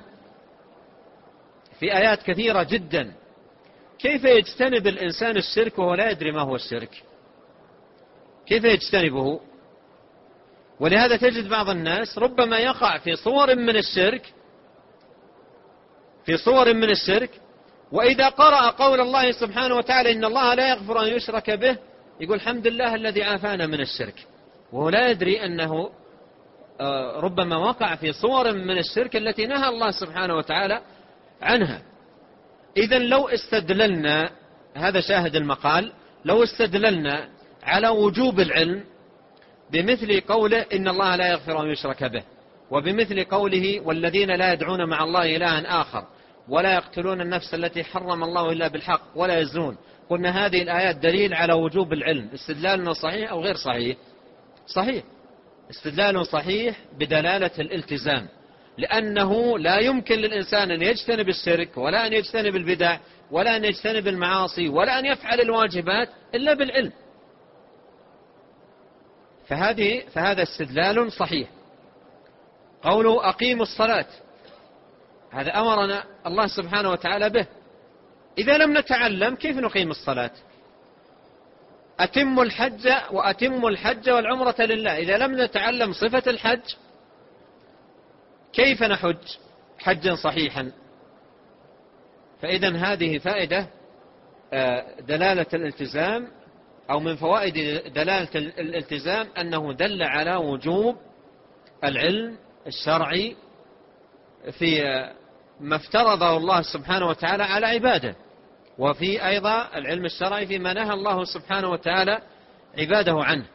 S1: في آيات كثيرة جدا. كيف يجتنب الإنسان الشرك وهو لا يدري ما هو الشرك؟ كيف يجتنبه؟ ولهذا تجد بعض الناس ربما يقع في صور من الشرك، وإذا قرأ قول الله سبحانه وتعالى إن الله لا يغفر أن يشرك به يقول الحمد لله الذي عافانا من الشرك، وهو لا يدري أنه ربما وقع في صور من الشرك التي نهى الله سبحانه وتعالى عنها. إذن لو استدللنا، هذا شاهد المقال، لو استدللنا على وجوب العلم بمثل قوله إن الله لا يغفر أن يشرك به، وبمثل قوله والذين لا يدعون مع الله إلها آخر ولا يقتلون النفس التي حرم الله إلا بالحق ولا يزنون، قلنا هذه الآيات دليل على وجوب العلم. استدلالنا صحيح أو غير صحيح؟ صحيح، استدلال صحيح بدلالة الالتزام، لأنه لا يمكن للإنسان أن يجتنب الشرك ولا أن يجتنب البدع ولا أن يجتنب المعاصي ولا أن يفعل الواجبات إلا بالعلم. فهذا استدلال صحيح. قوله أقيموا الصلاة، هذا أمرنا الله سبحانه وتعالى به. إذا لم نتعلم كيف نقيم الصلاة؟ أتموا الحج والعمرة لله. إذا لم نتعلم صفة الحج كيف نحج حجا صحيحا؟ فإذا هذه فائدة دلالة الالتزام، أو من فوائد دلالة الالتزام أنه دل على وجوب العلم الشرعي في ما افترضه الله سبحانه وتعالى على عباده، وفي أيضا العلم الشرعي فيما نهى الله سبحانه وتعالى عباده عنه.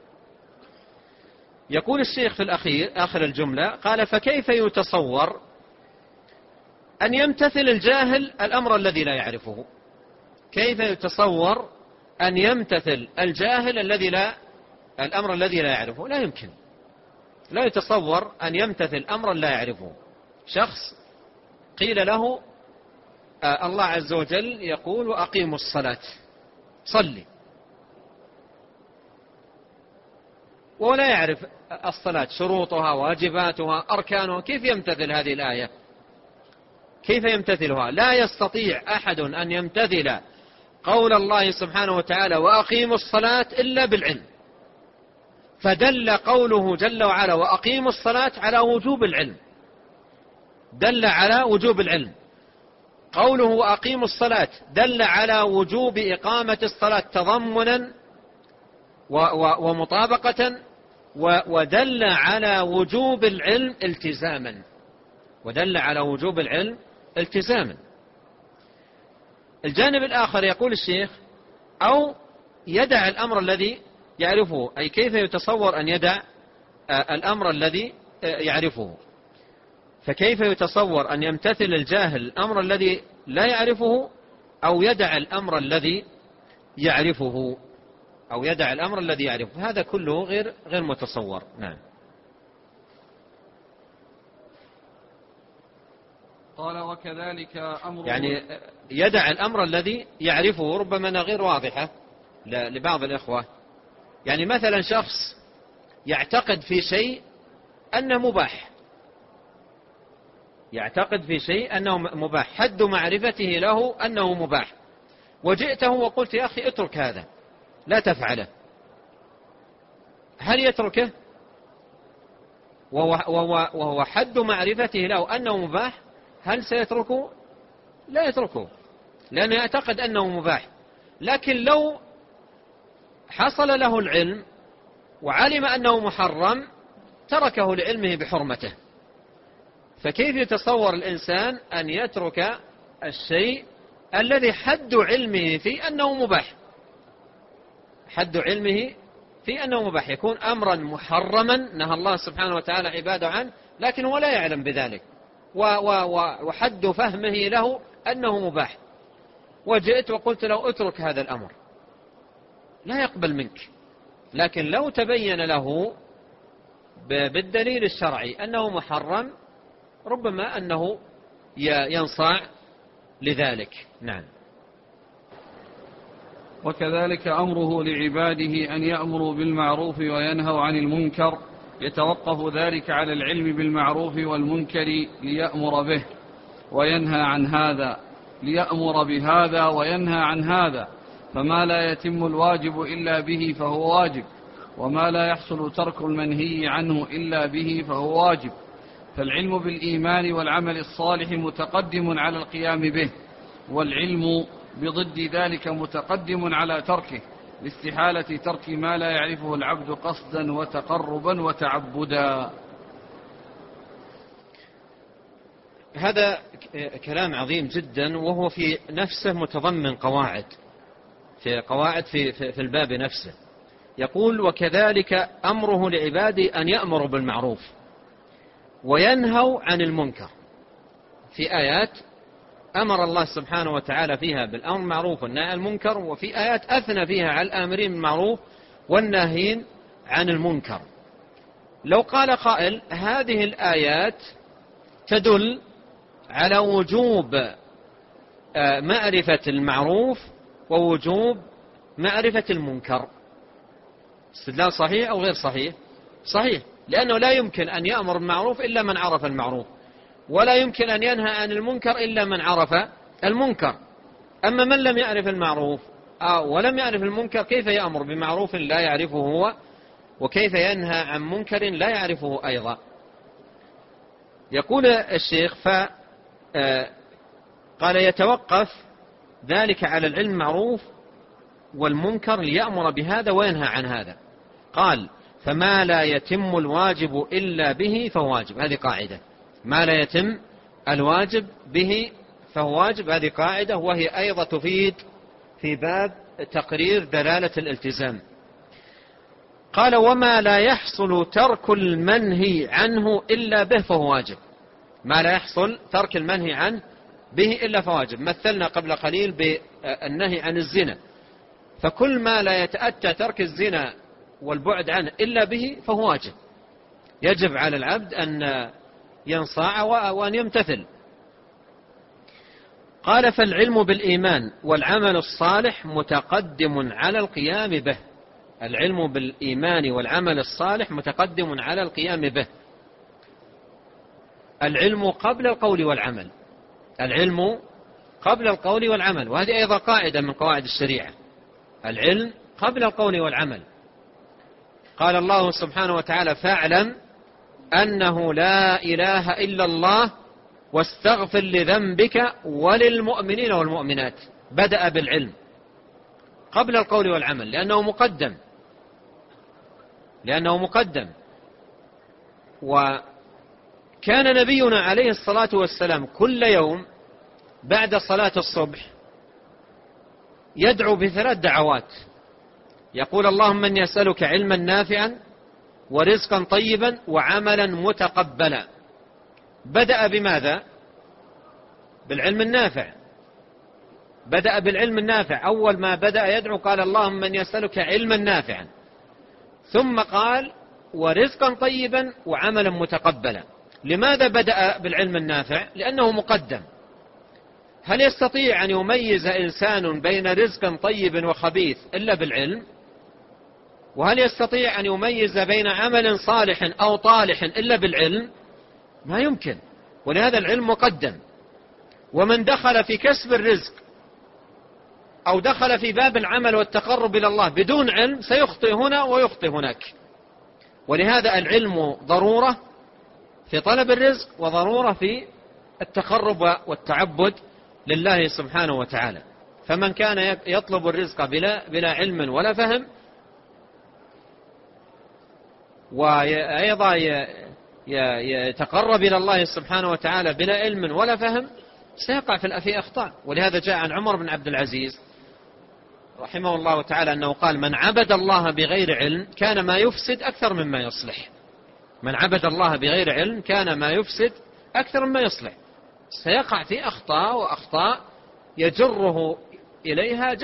S1: يقول الشيخ في آخر الجملة قال فكيف يتصور أن يمتثل الجاهل الأمر الذي لا يعرفه؟ كيف يتصور أن يمتثل الجاهل الأمر الذي لا يعرفه؟ لا يمكن، لا يتصور أن يمتثل أمرا لا يعرفه. شخص قيل له الله عز وجل يقول وأقيموا الصلاة، صلي، ولا يعرف الصلاة شروطها واجباتها أركانها، كيف يمتثل هذه الآية؟ كيف يمتثلها؟ لا يستطيع أحد أن يمتثل قول الله سبحانه وتعالى وأقيموا الصلاة إلا بالعلم، فدل قوله جل وعلا وأقيموا الصلاة على وجوب العلم، دل على وجوب العلم. قوله وأقيموا الصلاة دل على وجوب إقامة الصلاة تضمنا ومطابقة، ودل على وجوب العلم التزاما، ودل على وجوب العلم التزاما. الجانب الآخر يقول الشيخ أو يدع الأمر الذي يعرفه، أي كيف يتصور أن يدع الأمر الذي يعرفه؟ فكيف يتصور أن يمتثل الجاهل الأمر الذي لا يعرفه أو يدع الأمر الذي يعرفه، أو يدع الأمر الذي يعرفه؟ هذا كله غير متصور. نعم.
S2: قال وكذلك أمر،
S1: يعني يدع الأمر الذي يعرفه، ربما غير واضحة لبعض الإخوة. يعني مثلا شخص يعتقد في شيء أنه مباح، يعتقد في شيء أنه مباح، حد معرفته له أنه مباح، وجئته وقلت يا أخي اترك هذا لا تفعله، هل يتركه؟ وهو حد معرفته له أنه مباح، هل سيتركه؟ لا يتركه، لأنه يعتقد أنه مباح. لكن لو حصل له العلم وعلم أنه محرم تركه لعلمه بحرمته. فكيف يتصور الإنسان أن يترك الشيء الذي حد علمه فيه أنه مباح؟ حد علمه في أنه مباح يكون أمرا محرما نهى الله سبحانه وتعالى عباده عنه، لكن هو لا يعلم بذلك، وحد فهمه له أنه مباح، وجئت وقلت له اترك هذا الأمر، لا يقبل منك. لكن لو تبين له بالدليل الشرعي أنه محرم ربما أنه ينصاع لذلك. نعم.
S2: وكذلك أمره لعباده أن يأمروا بالمعروف وينهوا عن المنكر، يتوقف ذلك على العلم بالمعروف والمنكر ليأمر به وينهى عن هذا، ليأمر بهذا وينهى عن هذا. فما لا يتم الواجب إلا به فهو واجب، وما لا يحصل ترك المنهي عنه إلا به فهو واجب. فالعلم بالإيمان والعمل الصالح متقدم على القيام به، والعلم بضد ذلك متقدم على تركه، لاستحالة ترك ما لا يعرفه العبد قصدا وتقربا وتعبدا.
S1: هذا كلام عظيم جدا، وهو في نفسه متضمن قواعد في الباب نفسه. يقول وكذلك أمره لعباده أن يأمروا بالمعروف وينهوا عن المنكر. في آيات أمر الله سبحانه وتعالى فيها بالأمر بالمعروف والنهي عن المنكر، وفي آيات أثنى فيها على الآمرين بالمعروف والناهين عن المنكر. لو قال قائل هذه الآيات تدل على وجوب معرفة المعروف ووجوب معرفة المنكر، استدلال صحيح أو غير صحيح؟ صحيح، لأنه لا يمكن أن يأمر بالمعروف إلا من عرف المعروف، ولا يمكن أن ينهى عن المنكر إلا من عرف المنكر. أما من لم يعرف المعروف ولم يعرف المنكر كيف يأمر بمعروف لا يعرفه هو، وكيف ينهى عن منكر لا يعرفه أيضا؟ يقول الشيخ قال يتوقف ذلك على العلم المعروف والمنكر ليأمر بهذا وينهى عن هذا. قال فما لا يتم الواجب إلا به فهو واجب. هذه قاعدة، ما لا يتم الواجب به فهو واجب، هذه قاعدة، وهي أيضا تفيد في باب تقرير دلالة الالتزام. قال وما لا يحصل ترك المنهي عنه إلا به فهو واجب. ما لا يحصل ترك المنهي عنه به إلا فهو واجب. مثلنا قبل قليل بالنهي عن الزنا، فكل ما لا يتأتى ترك الزنا والبعد عنه إلا به فهو واجب، يجب على العبد أن ينصاع وأن يمتثل. قال فالعلم بالإيمان والعمل الصالح متقدم على القيام به. العلم بالإيمان والعمل الصالح متقدم على القيام به. العلم قبل القول والعمل، العلم قبل القول والعمل، وهذه أيضا قاعدة من قواعد الشريعة، العلم قبل القول والعمل. قال الله سبحانه وتعالى: فاعلم أنه لا إله إلا الله واستغفر لذنبك وللمؤمنين والمؤمنات. بدأ بالعلم قبل القول والعمل لأنه مقدم. وكان نبينا عليه الصلاة والسلام كل يوم بعد صلاة الصبح يدعو ب3 دعوات، يقول: اللهم إني أسألك علما نافعا ورزقا طيبا وعملا متقبلا. بدأ بماذا؟ بالعلم النافع. بدأ بالعلم النافع. أول ما بدأ يدعو قال: اللهم إني أسألك علما نافعا، ثم قال: ورزقا طيبا وعملا متقبلا. لماذا بدأ بالعلم النافع؟ لأنه مقدم. هل يستطيع أن يميز إنسان بين رزق طيب وخبيث إلا بالعلم؟ وهل يستطيع أن يميز بين عمل صالح أو طالح إلا بالعلم؟ ما يمكن. ولهذا العلم مقدم. ومن دخل في كسب الرزق أو دخل في باب العمل والتقرب إلى الله بدون علم سيخطئ هنا ويخطئ هناك. ولهذا العلم ضرورة في طلب الرزق وضرورة في التقرب والتعبد لله سبحانه وتعالى. فمن كان يطلب الرزق بلا علم ولا فهم، وأيضا يتقرب إلى الله سبحانه وتعالى بلا علم ولا فهم، سيقع في أخطاء. ولهذا جاء عن عمر بن عبد العزيز رحمه الله تعالى أنه قال: من عبد الله بغير علم كان ما يفسد أكثر مما يصلح. من عبد الله بغير علم كان ما يفسد أكثر مما يصلح. سيقع في أخطاء يجره إليها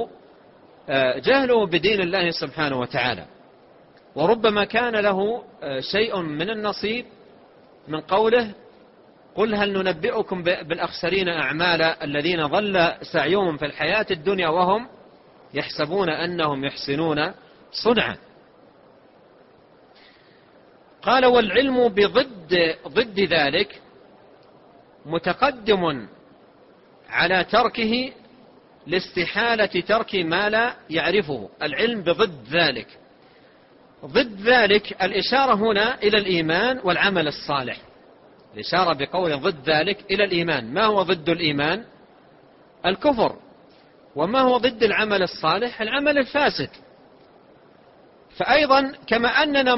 S1: جهله بدين الله سبحانه وتعالى. وربما كان له شيء من النصيب من قوله: قل هل ننبئكم بالأخسرين أعمالا الذين ضل سعيهم في الحياة الدنيا وهم يحسبون أنهم يحسنون صنعا. قال: والعلم ضد ذلك متقدم على تركه لاستحالة ترك ما لا يعرفه. العلم بضد ذلك. ضد ذلك الإشارة هنا إلى الإيمان والعمل الصالح. الإشارة بقول ضد ذلك إلى الإيمان. ما هو ضد الإيمان؟ الكفر. وما هو ضد العمل الصالح؟ العمل الفاسد. فأيضا كما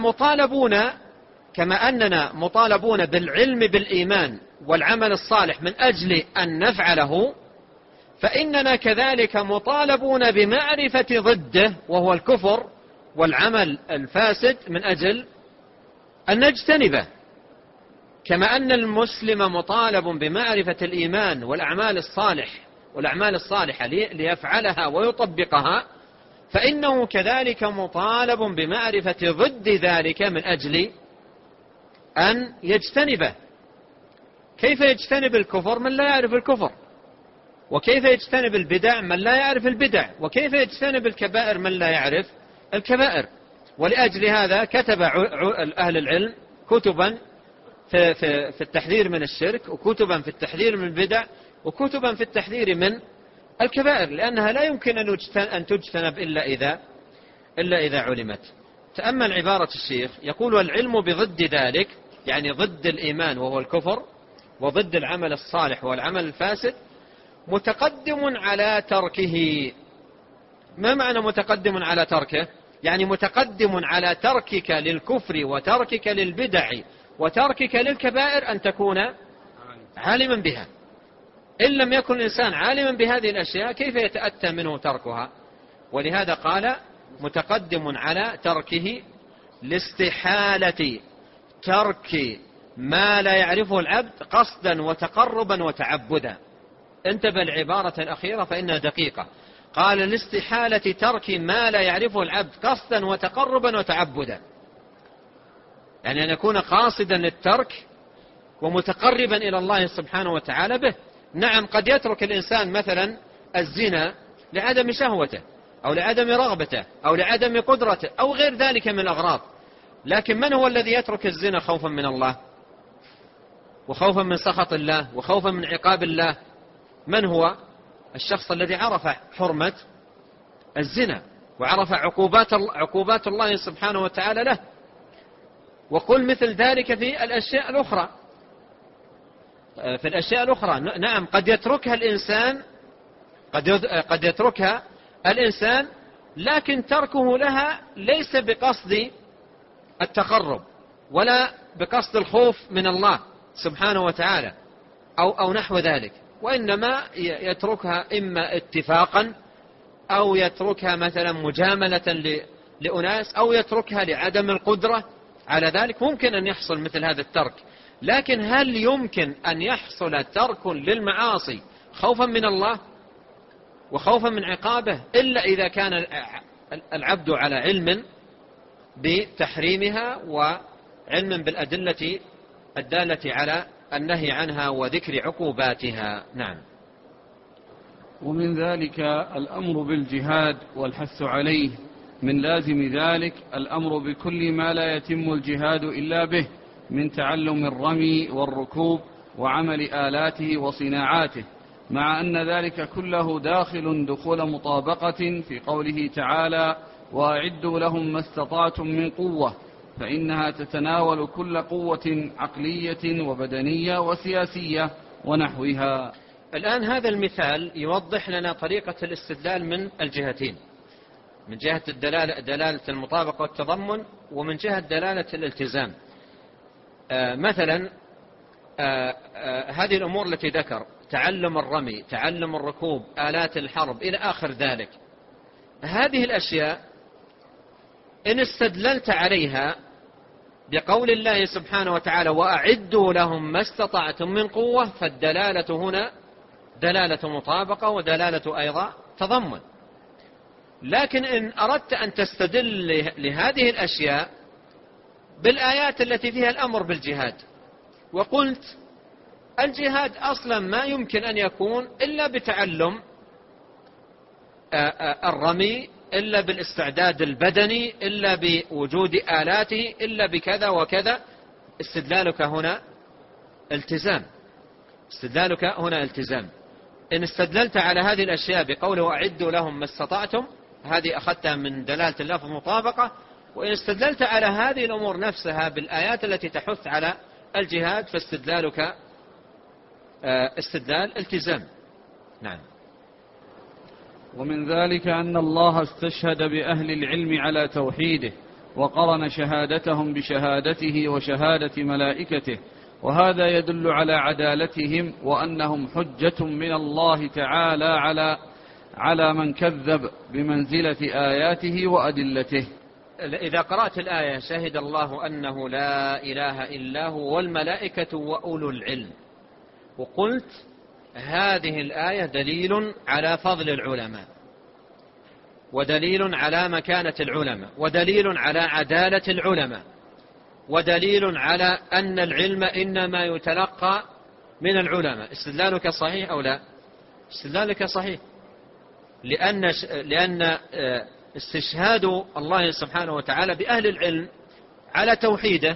S1: أننا مطالبون بالعلم بالإيمان والعمل الصالح من أجل أن نفعله، فإننا كذلك مطالبون بمعرفة ضده وهو الكفر والعمل الفاسد من أجل أن نجتنبه. كما أن المسلم مطالب بمعرفة الإيمان والأعمال الصالحة ليفعلها ويطبقها، فإنه كذلك مطالب بمعرفة ضد ذلك من أجل أن يجتنبه. كيف يجتنب الكفر من لا يعرف الكفر؟ وكيف يجتنب البدع من لا يعرف البدع؟ وكيف يجتنب الكبائر من لا يعرف الكبائر؟ ولأجل هذا كتب أهل العلم كتبا في التحذير من الشرك، وكتبا في التحذير من البدع، وكتبا في التحذير من الكبائر، لأنها لا يمكن أن تجتنب إلا إذا علمت. تأمل عبارة الشيخ، يقول: والعلم بضد ذلك، يعني ضد الإيمان وهو الكفر، وضد العمل الصالح والعمل الفاسد، متقدم على تركه. ما معنى متقدم على تركه؟ يعني متقدم على تركك للكفر وتركك للبدع وتركك للكبائر أن تكون عالما بها. إن لم يكن الإنسان عالما بهذه الأشياء كيف يتأتى منه تركها؟ ولهذا قال: متقدم على تركه لاستحالة ترك ما لا يعرفه العبد قصدا وتقربا وتعبدا. انتبه العبارة الأخيرة فإنها دقيقة. قال: لاستحالة ترك ما لا يعرفه العبد قصدا وتقربا وتعبدا، يعني أن يكون قاصدا للترك ومتقربا إلى الله سبحانه وتعالى به. نعم، قد يترك الإنسان مثلا الزنا لعدم شهوته أو لعدم رغبته أو لعدم قدرته أو غير ذلك من الأغراض، لكن من هو الذي يترك الزنا خوفا من الله؟ وخوفا من سخط الله وخوفا من عقاب الله. من هو؟ الشخص الذي عرف حرمة الزنا وعرف عقوبات الله سبحانه وتعالى له. وقل مثل ذلك في الأشياء الأخرى. نعم قد يتركها الإنسان لكن تركه لها ليس بقصد التقرب ولا بقصد الخوف من الله سبحانه وتعالى أو نحو ذلك، وإنما يتركها إما اتفاقا أو يتركها مثلا مجاملة لأناس أو يتركها لعدم القدرة على ذلك. ممكن أن يحصل مثل هذا الترك، لكن هل يمكن أن يحصل ترك للمعاصي خوفا من الله وخوفا من عقابه إلا إذا كان العبد على علم بتحريمها وعلم بالأدلة الدالة على النهي عنها وذكر عقوباتها. نعم.
S2: ومن ذلك الأمر بالجهاد والحث عليه، من لازم ذلك الأمر بكل ما لا يتم الجهاد إلا به من تعلم الرمي والركوب وعمل آلاته وصناعاته، مع أن ذلك كله دخول مطابقة في قوله تعالى وأعدوا لهم ما استطعتم من قوة، فإنها تتناول كل قوة عقلية وبدنية وسياسية ونحوها.
S1: الآن هذا المثال يوضح لنا طريقة الاستدلال من الجهتين، من جهة دلالة المطابقة والتضمن ومن جهة دلالة الالتزام. مثلا هذه الأمور التي ذكر، تعلم الرمي، تعلم الركوب، آلات الحرب إلى آخر ذلك، هذه الأشياء إن استدللت عليها بقول الله سبحانه وتعالى وأعدوا لهم ما استطعتم من قوة، فالدلالة هنا دلالة مطابقة ودلالة أيضا تضمن. لكن إن أردت أن تستدل لهذه الأشياء بالآيات التي فيها الأمر بالجهاد وقلت الجهاد أصلا ما يمكن أن يكون إلا بتعلم الرمي، إلا بالاستعداد البدني، إلا بوجود آلاته، إلا بكذا وكذا، استدلالك هنا التزام. إن استدللت على هذه الأشياء بقوله وأعدوا لهم ما استطعتم، هذه أخذتها من دلالة اللفظ مطابقة. وإن استدللت على هذه الأمور نفسها بالآيات التي تحث على الجهاد فاستدلالك استدلال التزام. نعم.
S2: ومن ذلك أن الله استشهد بأهل العلم على توحيده وقرن شهادتهم بشهادته وشهادة ملائكته، وهذا يدل على عدالتهم وأنهم حجة من الله تعالى على من كذب بمنزلة آياته وأدلته.
S1: إذا قرأت الآية شهد الله أنه لا إله إلا هو والملائكة وأولو العلم، وقلت هذه الآية دليل على فضل العلماء ودليل على مكانة العلماء ودليل على عدالة العلماء ودليل على أن العلم إنما يتلقى من العلماء، استدلالك صحيح أو لا؟ استدلالك صحيح، لأن استشهاد الله سبحانه وتعالى بأهل العلم على توحيده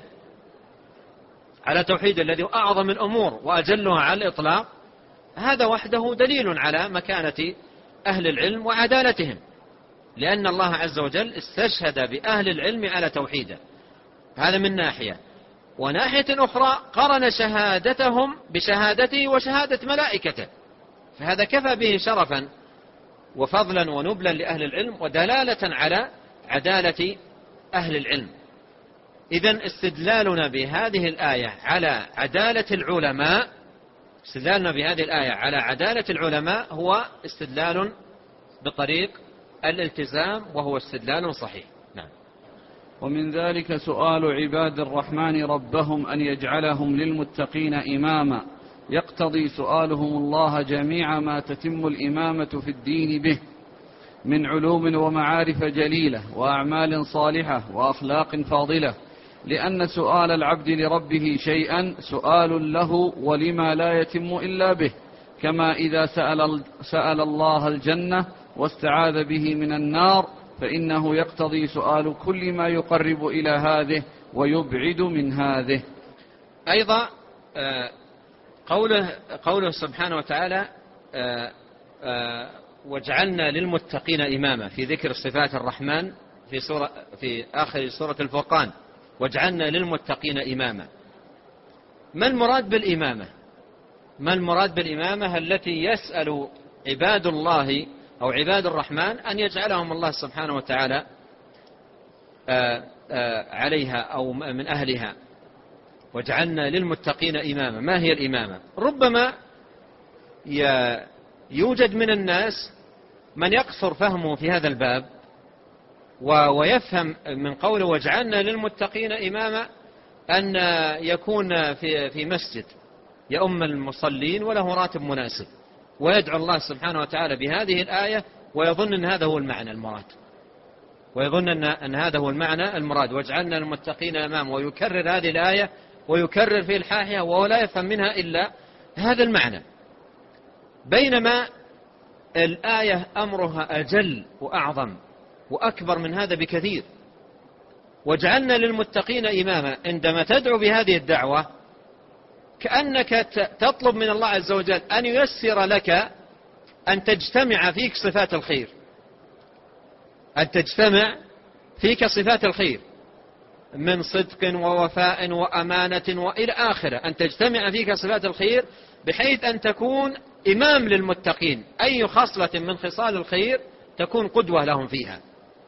S1: الذي أعظم الأمور وأجلها على الإطلاق، هذا وحده دليل على مكانة أهل العلم وعدالتهم، لأن الله عز وجل استشهد بأهل العلم على توحيده. هذا من ناحية. وناحية أخرى قرن شهادتهم بشهادته وشهادة ملائكته، فهذا كفى به شرفا وفضلا ونبلا لأهل العلم ودلالة على عدالة أهل العلم. إذن استدلالنا بهذه الآية على عدالة العلماء هو استدلال بطريق الالتزام، وهو استدلال صحيح. نعم.
S2: ومن ذلك سؤال عباد الرحمن ربهم أن يجعلهم للمتقين إماما، يقتضي سؤالهم الله جميع ما تتم الإمامة في الدين به من علوم ومعارف جليلة وأعمال صالحة وأخلاق فاضلة، لأن سؤال العبد لربه شيئا سؤال له ولما لا يتم إلا به، كما إذا سأل الله الجنة واستعاذ به من النار، فإنه يقتضي سؤال كل ما يقرب إلى هذه ويبعد من هذه.
S1: أيضا قوله سبحانه وتعالى وجعلنا للمتقين إماما في ذكر صفات الرحمن في آخر سورة الفرقان، وجعلنا للمتقين إماما. ما المراد بالإمامة؟ ما المراد بالإمامة التي يسأل عباد الله أو عباد الرحمن أن يجعلهم الله سبحانه وتعالى عليها أو من أهلها؟ وجعلنا للمتقين إماما. ما هي الإمامة؟ ربما يوجد من الناس من يقصر فهمه في هذا الباب ويفهم من قوله وجعلنا للمتقين إماما أن يكون في مسجد يؤم المصلين وله راتب مناسب، ويدعو الله سبحانه وتعالى بهذه الآية ويظن أن هذا هو المعنى المراد، ويظن أن هذا هو المعنى المراد وجعلنا للمتقين إماما، ويكرر هذه الآية ويكرر في الحاحية وهو لا يفهم منها إلا هذا المعنى، بينما الآية أمرها أجل وأعظم وأكبر من هذا بكثير. وجعلنا للمتقين إماما عندما تدعو بهذه الدعوة كأنك تطلب من الله عز وجل أن ييسر لك أن تجتمع فيك صفات الخير، أن تجتمع فيك صفات الخير من صدق ووفاء وأمانة وإلى آخره، أن تجتمع فيك صفات الخير بحيث أن تكون إمام للمتقين، أي خصلة من خصال الخير تكون قدوة لهم فيها.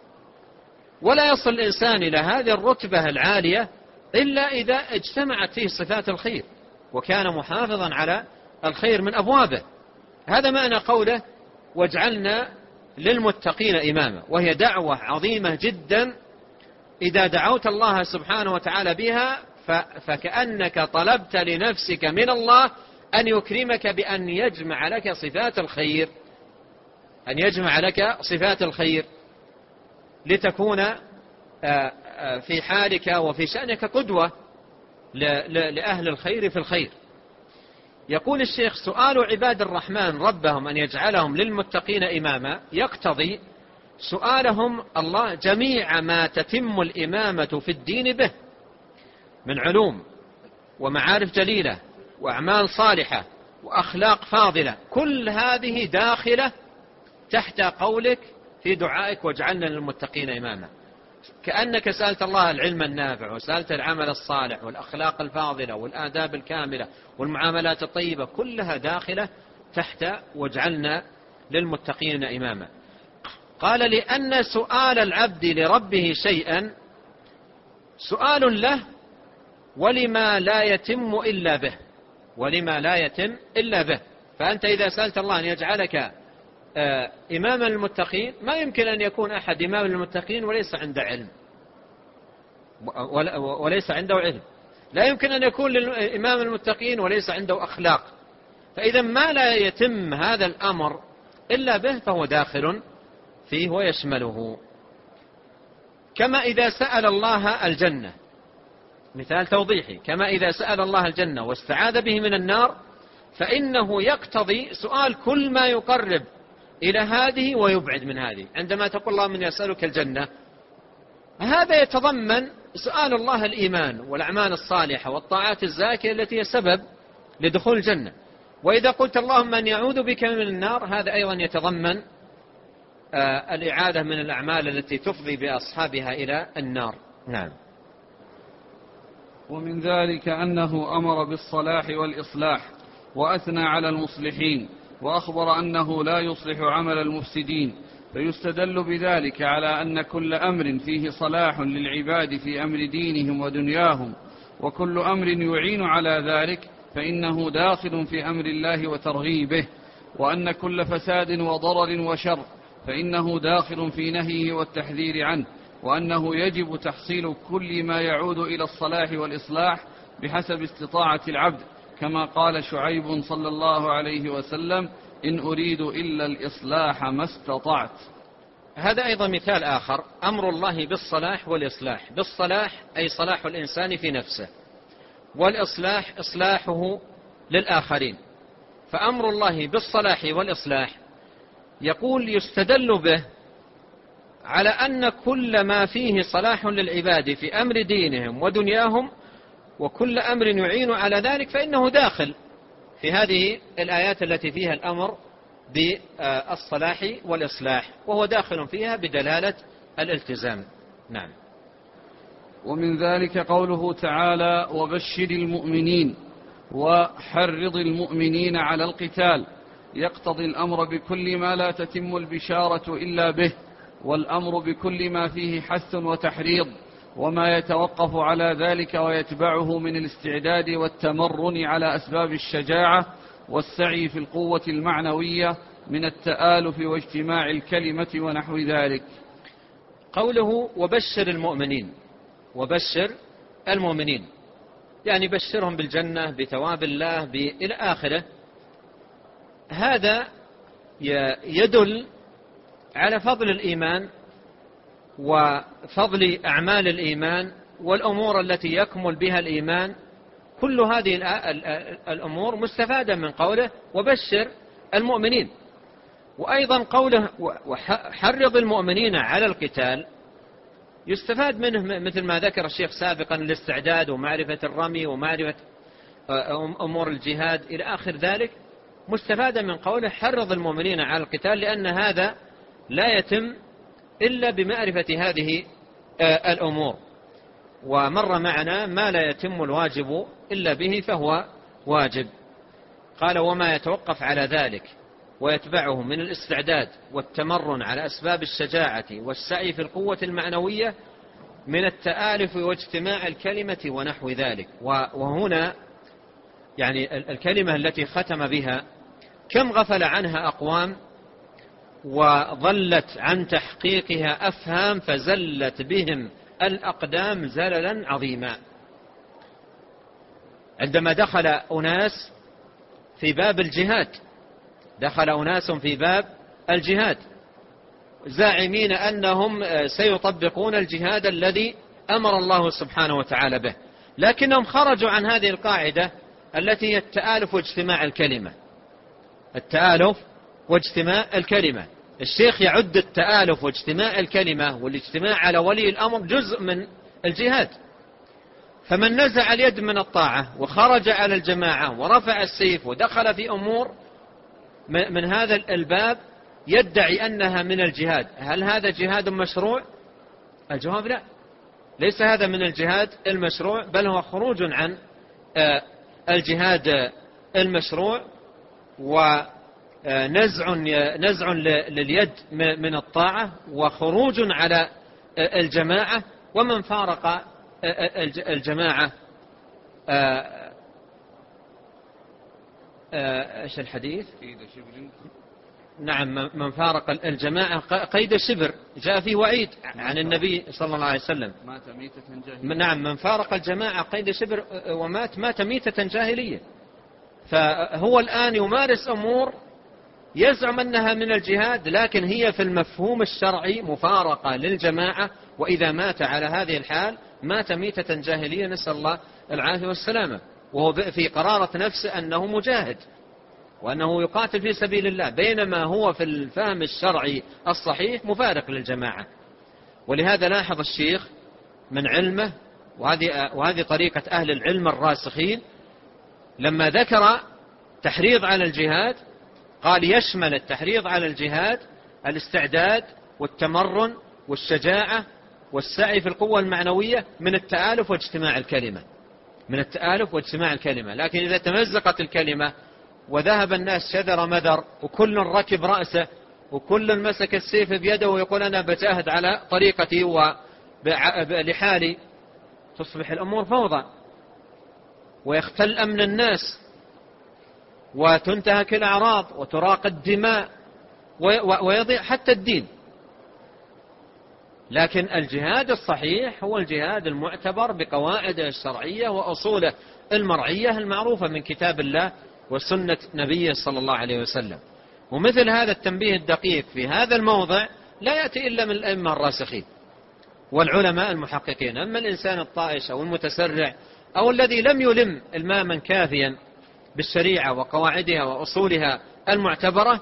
S1: ولا يصل الإنسان إلى هذه الرتبة العالية إلا إذا اجتمعت فيه صفات الخير وكان محافظا على الخير من أبوابه. هذا معنى قوله واجعلنا للمتقين إماما، وهي دعوة عظيمة جدا إذا دعوت الله سبحانه وتعالى بها فكأنك طلبت لنفسك من الله أن يكرمك بأن يجمع لك صفات الخير، أن يجمع لك صفات الخير لتكون في حالك وفي شأنك قدوة لأهل الخير في الخير. يقول الشيخ سؤال عباد الرحمن ربهم أن يجعلهم للمتقين إماما يقتضي سؤالهم الله جميع ما تتم الإمامة في الدين به من علوم ومعارف جليلة وأعمال صالحة وأخلاق فاضلة، كل هذه داخلة تحت قولك في دعائك واجعلنا للمتقين إماما. كأنك سألت الله العلم النافع وسألت العمل الصالح والأخلاق الفاضلة والآداب الكاملة والمعاملات الطيبة، كلها داخلة تحت واجعلنا للمتقين إماما. قال لأن سؤال العبد لربه شيئا سؤال له ولما لا يتم إلا به، ولما لا يتم إلا به. فأنت إذا سألت الله أن يجعلك إماما للمتقين ما يمكن أن يكون أحد إماما للمتقين وليس عنده علم وليس عنده علم، لا يمكن أن يكون إمام المتقين وليس عنده أخلاق. فإذا ما لا يتم هذا الأمر إلا به فهو داخل فيه ويشمله. كما إذا سأل الله الجنة، مثال توضيحي، كما إذا سأل الله الجنة واستعاذ به من النار فإنه يقتضي سؤال كل ما يقرب إلى هذه ويبعد من هذه. عندما تقول الله من يسألك الجنة هذا يتضمن سؤال الله الإيمان والأعمال الصالحة والطاعات الزاكية التي هي سبب لدخول الجنة. وإذا قلت اللهم من يعوذ بك من النار هذا أيضا يتضمن الإعادة من الأعمال التي تفضي بأصحابها إلى النار. نعم.
S2: ومن ذلك أنه أمر بالصلاح والإصلاح وأثنى على المصلحين وأخبر أنه لا يصلح عمل المفسدين، فيستدل بذلك على أن كل أمر فيه صلاح للعباد في أمر دينهم ودنياهم وكل أمر يعين على ذلك فإنه داخل في أمر الله وترغيبه، وأن كل فساد وضرر وشر فإنه داخل في نهيه والتحذير عنه، وأنه يجب تحصيل كل ما يعود إلى الصلاح والإصلاح بحسب استطاعة العبد، كما قال شعيب صلى الله عليه وسلم إن أريد إلا الإصلاح ما استطعت.
S1: هذا أيضا مثال آخر، أمر الله بالصلاح والإصلاح. بالصلاح أي صلاح الإنسان في نفسه، والإصلاح إصلاحه للآخرين. فأمر الله بالصلاح والإصلاح يقول يستدل به على أن كل ما فيه صلاح للعباد في أمر دينهم ودنياهم وكل أمر يعين على ذلك فإنه داخل في هذه الآيات التي فيها الأمر بالصلاح والإصلاح، وهو داخل فيها بدلالة الالتزام. نعم.
S2: ومن ذلك قوله تعالى: وبشر المؤمنين وحرض المؤمنين على القتال، يقتضي الأمر بكل ما لا تتم البشارة إلا به، والأمر بكل ما فيه حث وتحريض، وما يتوقف على ذلك ويتبعه من الاستعداد والتمرن على أسباب الشجاعة والسعي في القوة المعنوية من التآلف واجتماع الكلمة ونحو ذلك.
S1: قوله وبشر المؤمنين، وبشر المؤمنين يعني بشرهم بالجنة بثواب الله إلى آخره. هذا يدل على فضل الإيمان وفضل أعمال الإيمان والأمور التي يكمل بها الإيمان. كل هذه الأمور مستفادة من قوله وبشر المؤمنين. وأيضا قوله وحرض المؤمنين على القتال يستفاد منه مثل ما ذكر الشيخ سابقا الاستعداد ومعرفة الرمي ومعرفة أمور الجهاد إلى آخر ذلك، مستفادة من قوله حرض المؤمنين على القتال، لأن هذا لا يتم إلا بمعرفة هذه الأمور. ومر معنا ما لا يتم الواجب إلا به فهو واجب. قال وما يتوقف على ذلك ويتبعه من الاستعداد والتمرن على أسباب الشجاعة والسعي في القوة المعنوية من التآلف واجتماع الكلمة ونحو ذلك. وهنا يعني الكلمة التي ختم بها كم غفل عنها أقوام وظلت عن تحقيقها أفهام فزلت بهم الأقدام زللا عظيما. عندما دخل أناس في باب الجهاد، دخل أناس في باب الجهاد زاعمين أنهم سيطبقون الجهاد الذي أمر الله سبحانه وتعالى به، لكنهم خرجوا عن هذه القاعدة التي هي التآلف واجتماع الكلمة. التآلف واجتماع الكلمة، الشيخ يعد التآلف واجتماع الكلمة والاجتماع على ولي الأمر جزء من الجهاد. فمن نزع اليد من الطاعة وخرج على الجماعة ورفع السيف ودخل في أمور من هذا الباب يدعي أنها من الجهاد، هل هذا جهاد مشروع؟ الجواب لا، ليس هذا من الجهاد المشروع، بل هو خروج عن الجهاد المشروع ونزع لليد من الطاعة وخروج على الجماعة. ومن فارق الجماعة ايش الحديث؟ نعم، من فارق الجماعة قيد شبر، جاء فيه وعيد عن النبي صلى الله عليه وسلم.
S2: مات ميتة جاهلية.
S1: نعم، من فارق الجماعة قيد شبر مات ميتة جاهلية. فهو الآن يمارس أمور يزعم أنها من الجهاد، لكن هي في المفهوم الشرعي مفارقة للجماعة، وإذا مات على هذه الحال مات ميتة جاهلية، نسأل الله العافية والسلامة، وهو في قرارة نفسه أنه مجاهد وأنه يقاتل في سبيل الله، بينما هو في الفهم الشرعي الصحيح مفارق للجماعة. ولهذا لاحظ الشيخ من علمه، وهذه طريقة أهل العلم الراسخين، لما ذكر تحريض على الجهاد قال يشمل التحريض على الجهاد الاستعداد والتمرن والشجاعة والسعي في القوة المعنوية من التآلف واجتماع الكلمة، من التآلف واجتماع الكلمة. لكن إذا تمزقت الكلمة وذهب الناس شذر مذر وكل ركب رأسه وكل مسك السيف بيده ويقول أنا بجاهد على طريقتي ولحالي، تصبح الأمور فوضى ويختل أمن الناس وتنتهك الأعراض وتراق الدماء ويضيع حتى الدين. لكن الجهاد الصحيح هو الجهاد المعتبر بقواعده الشرعية وأصوله المرعية المعروفة من كتاب الله وسنة نبيه صلى الله عليه وسلم. ومثل هذا التنبيه الدقيق في هذا الموضع لا يأتي إلا من الأئمة الراسخين والعلماء المحققين. أما الإنسان الطائش أو المتسرع أو الذي لم يلم إلماما كافيا بالشريعة وقواعدها وأصولها المعتبرة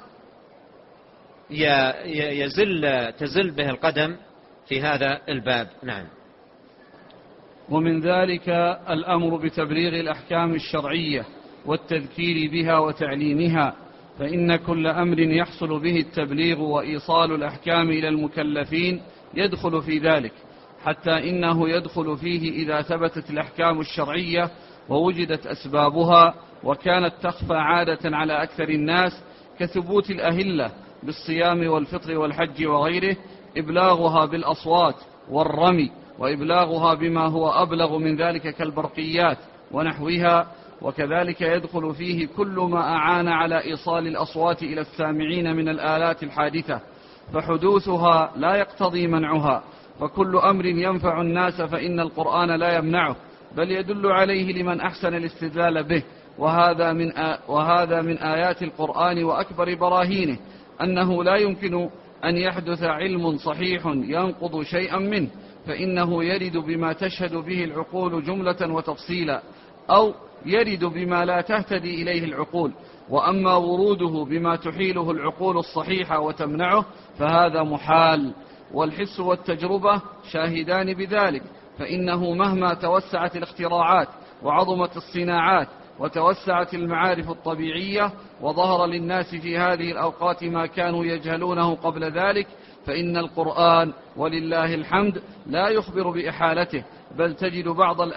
S1: تزل به القدم في هذا الباب. نعم.
S2: ومن ذلك الأمر بتبليغ الأحكام الشرعية والتذكير بها وتعليمها، فإن كل أمر يحصل به التبليغ وإيصال الأحكام إلى المكلفين يدخل في ذلك، حتى إنه يدخل فيه إذا ثبتت الأحكام الشرعية ووجدت أسبابها، وكانت تخفى عادة على أكثر الناس كثبوت الأهلة بالصيام والفطر والحج وغيره، إبلاغها بالأصوات والرمي، وإبلاغها بما هو أبلغ من ذلك كالبرقيات ونحوها. وكذلك يدخل فيه كل ما أعان على إيصال الأصوات إلى السامعين من الآلات الحادثة، فحدوثها لا يقتضي منعها، فكل أمر ينفع الناس فإن القرآن لا يمنعه، بل يدل عليه لمن أحسن الاستدلال به. وهذا من آيات القرآن وأكبر براهينه أنه لا يمكن أن يحدث علم صحيح ينقض شيئا منه، فإنه يرد بما تشهد به العقول جملة وتفصيلا، أو يرد بما لا تهتدي إليه العقول. وأما وروده بما تحيله العقول الصحيحة وتمنعه فهذا محال، والحس والتجربة شاهدان بذلك، فإنه مهما توسعت الاختراعات وعظمت الصناعات وتوسعت المعارف الطبيعية وظهر للناس في هذه الأوقات ما كانوا يجهلونه قبل ذلك، فإن القرآن ولله الحمد لا يخبر بإحالته، بل تجد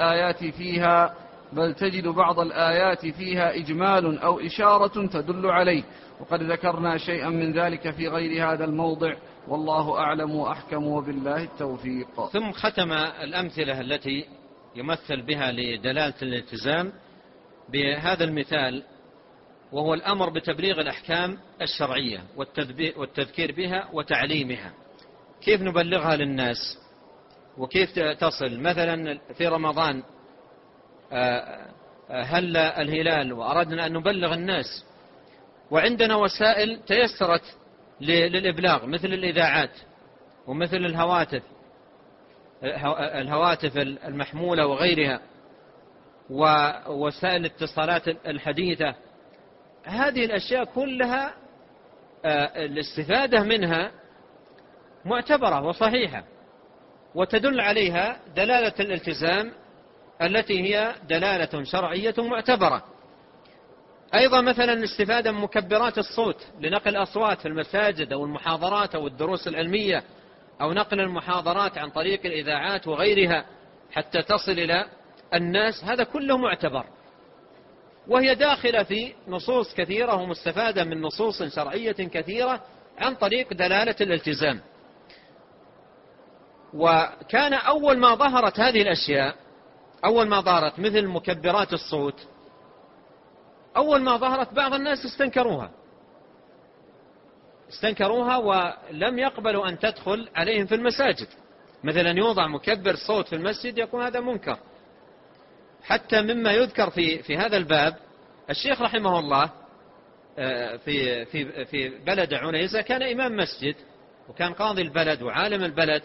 S2: بعض الآيات فيها إجمال أو إشارة تدل عليه، وقد ذكرنا شيئا من ذلك في غير هذا الموضع، والله أعلم وأحكم، وبالله التوفيق.
S1: ثم ختم الأمثلة التي يمثل بها لدلالة الالتزام بهذا المثال، وهو الأمر بتبليغ الأحكام الشرعية والتذكير بها وتعليمها. كيف نبلغها للناس وكيف تصل؟ مثلا في رمضان هل الهلال وأردنا أن نبلغ الناس، وعندنا وسائل تيسرت للإبلاغ مثل الإذاعات ومثل الهواتف المحمولة وغيرها، ووسائل الاتصالات الحديثة. هذه الأشياء كلها الاستفادة منها معتبرة وصحيحة، وتدل عليها دلالة الالتزام التي هي دلالة شرعية معتبرة. أيضا مثلا الاستفادة من مكبرات الصوت لنقل الأصوات في المساجد أو المحاضرات أو الدروس العلمية، أو نقل المحاضرات عن طريق الإذاعات وغيرها حتى تصل إلى الناس، هذا كله معتبر، وهي داخلة في نصوص كثيرة ومستفادة من نصوص شرعية كثيرة عن طريق دلالة الالتزام. وكان أول ما ظهرت هذه الأشياء، أول ما ظهرت مثل مكبرات الصوت، أول ما ظهرت بعض الناس استنكروها ولم يقبلوا أن تدخل عليهم في المساجد. مثلا يوضع مكبر صوت في المسجد يكون هذا منكر. حتى مما يذكر في هذا الباب الشيخ رحمه الله في بلد عنيزة كان إمام مسجد وكان قاضي البلد وعالم البلد،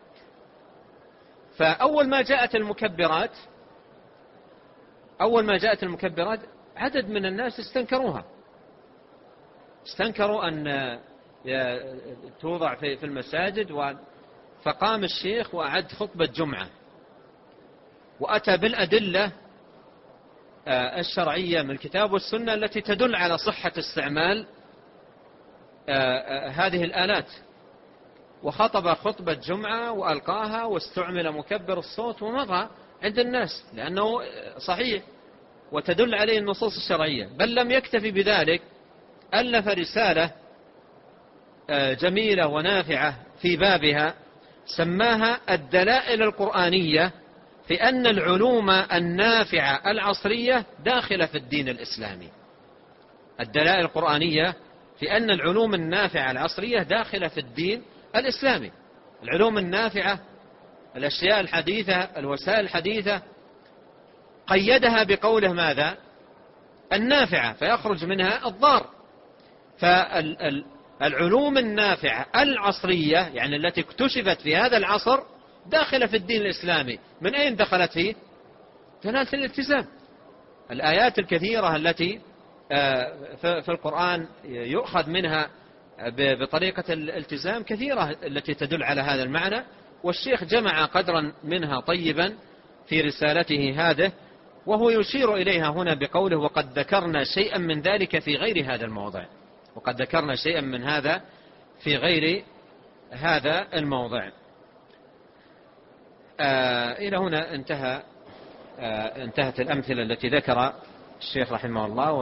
S1: فأول ما جاءت المكبرات عدد من الناس استنكروا أن توضع في المساجد. فقام الشيخ وأعد خطبة جمعة وأتى بالأدلة الشرعية من الكتاب والسنة التي تدل على صحة استعمال هذه الآلات، وخطب خطبة جمعة وألقاها واستعمل مكبر الصوت ومضى عند الناس لأنه صحيح وتدل عليه النصوص الشرعية. بل لم يكتفي بذلك، ألف رسالة جميلة ونافعة في بابها سماها الدلائل القرآنية في أن العلوم النافعة العصرية داخلة في الدين الإسلامي. الدلائل القرآنية في أن العلوم النافعة العصرية داخلة في الدين الإسلامي. العلوم النافعة، الأشياء الحديثة، الوسائل الحديثة، قيدها بقوله ماذا؟ النافعة، فيخرج منها الضار. فالعلوم النافعة العصرية يعني التي اكتشفت في هذا العصر داخلة في الدين الإسلامي. من أين دخلت فيه؟ دلالة الالتزام. الآيات الكثيرة التي في القرآن يؤخذ منها بطريقة الالتزام كثيرة التي تدل على هذا المعنى، والشيخ جمع قدرا منها طيبا في رسالته هذه، وهو يشير إليها هنا بقوله وقد ذكرنا شيئا من ذلك في غير هذا الموضع. وقد ذكرنا شيئا من هذا في غير هذا الموضع. إلى هنا انتهت الأمثلة التي ذكر الشيخ رحمه الله.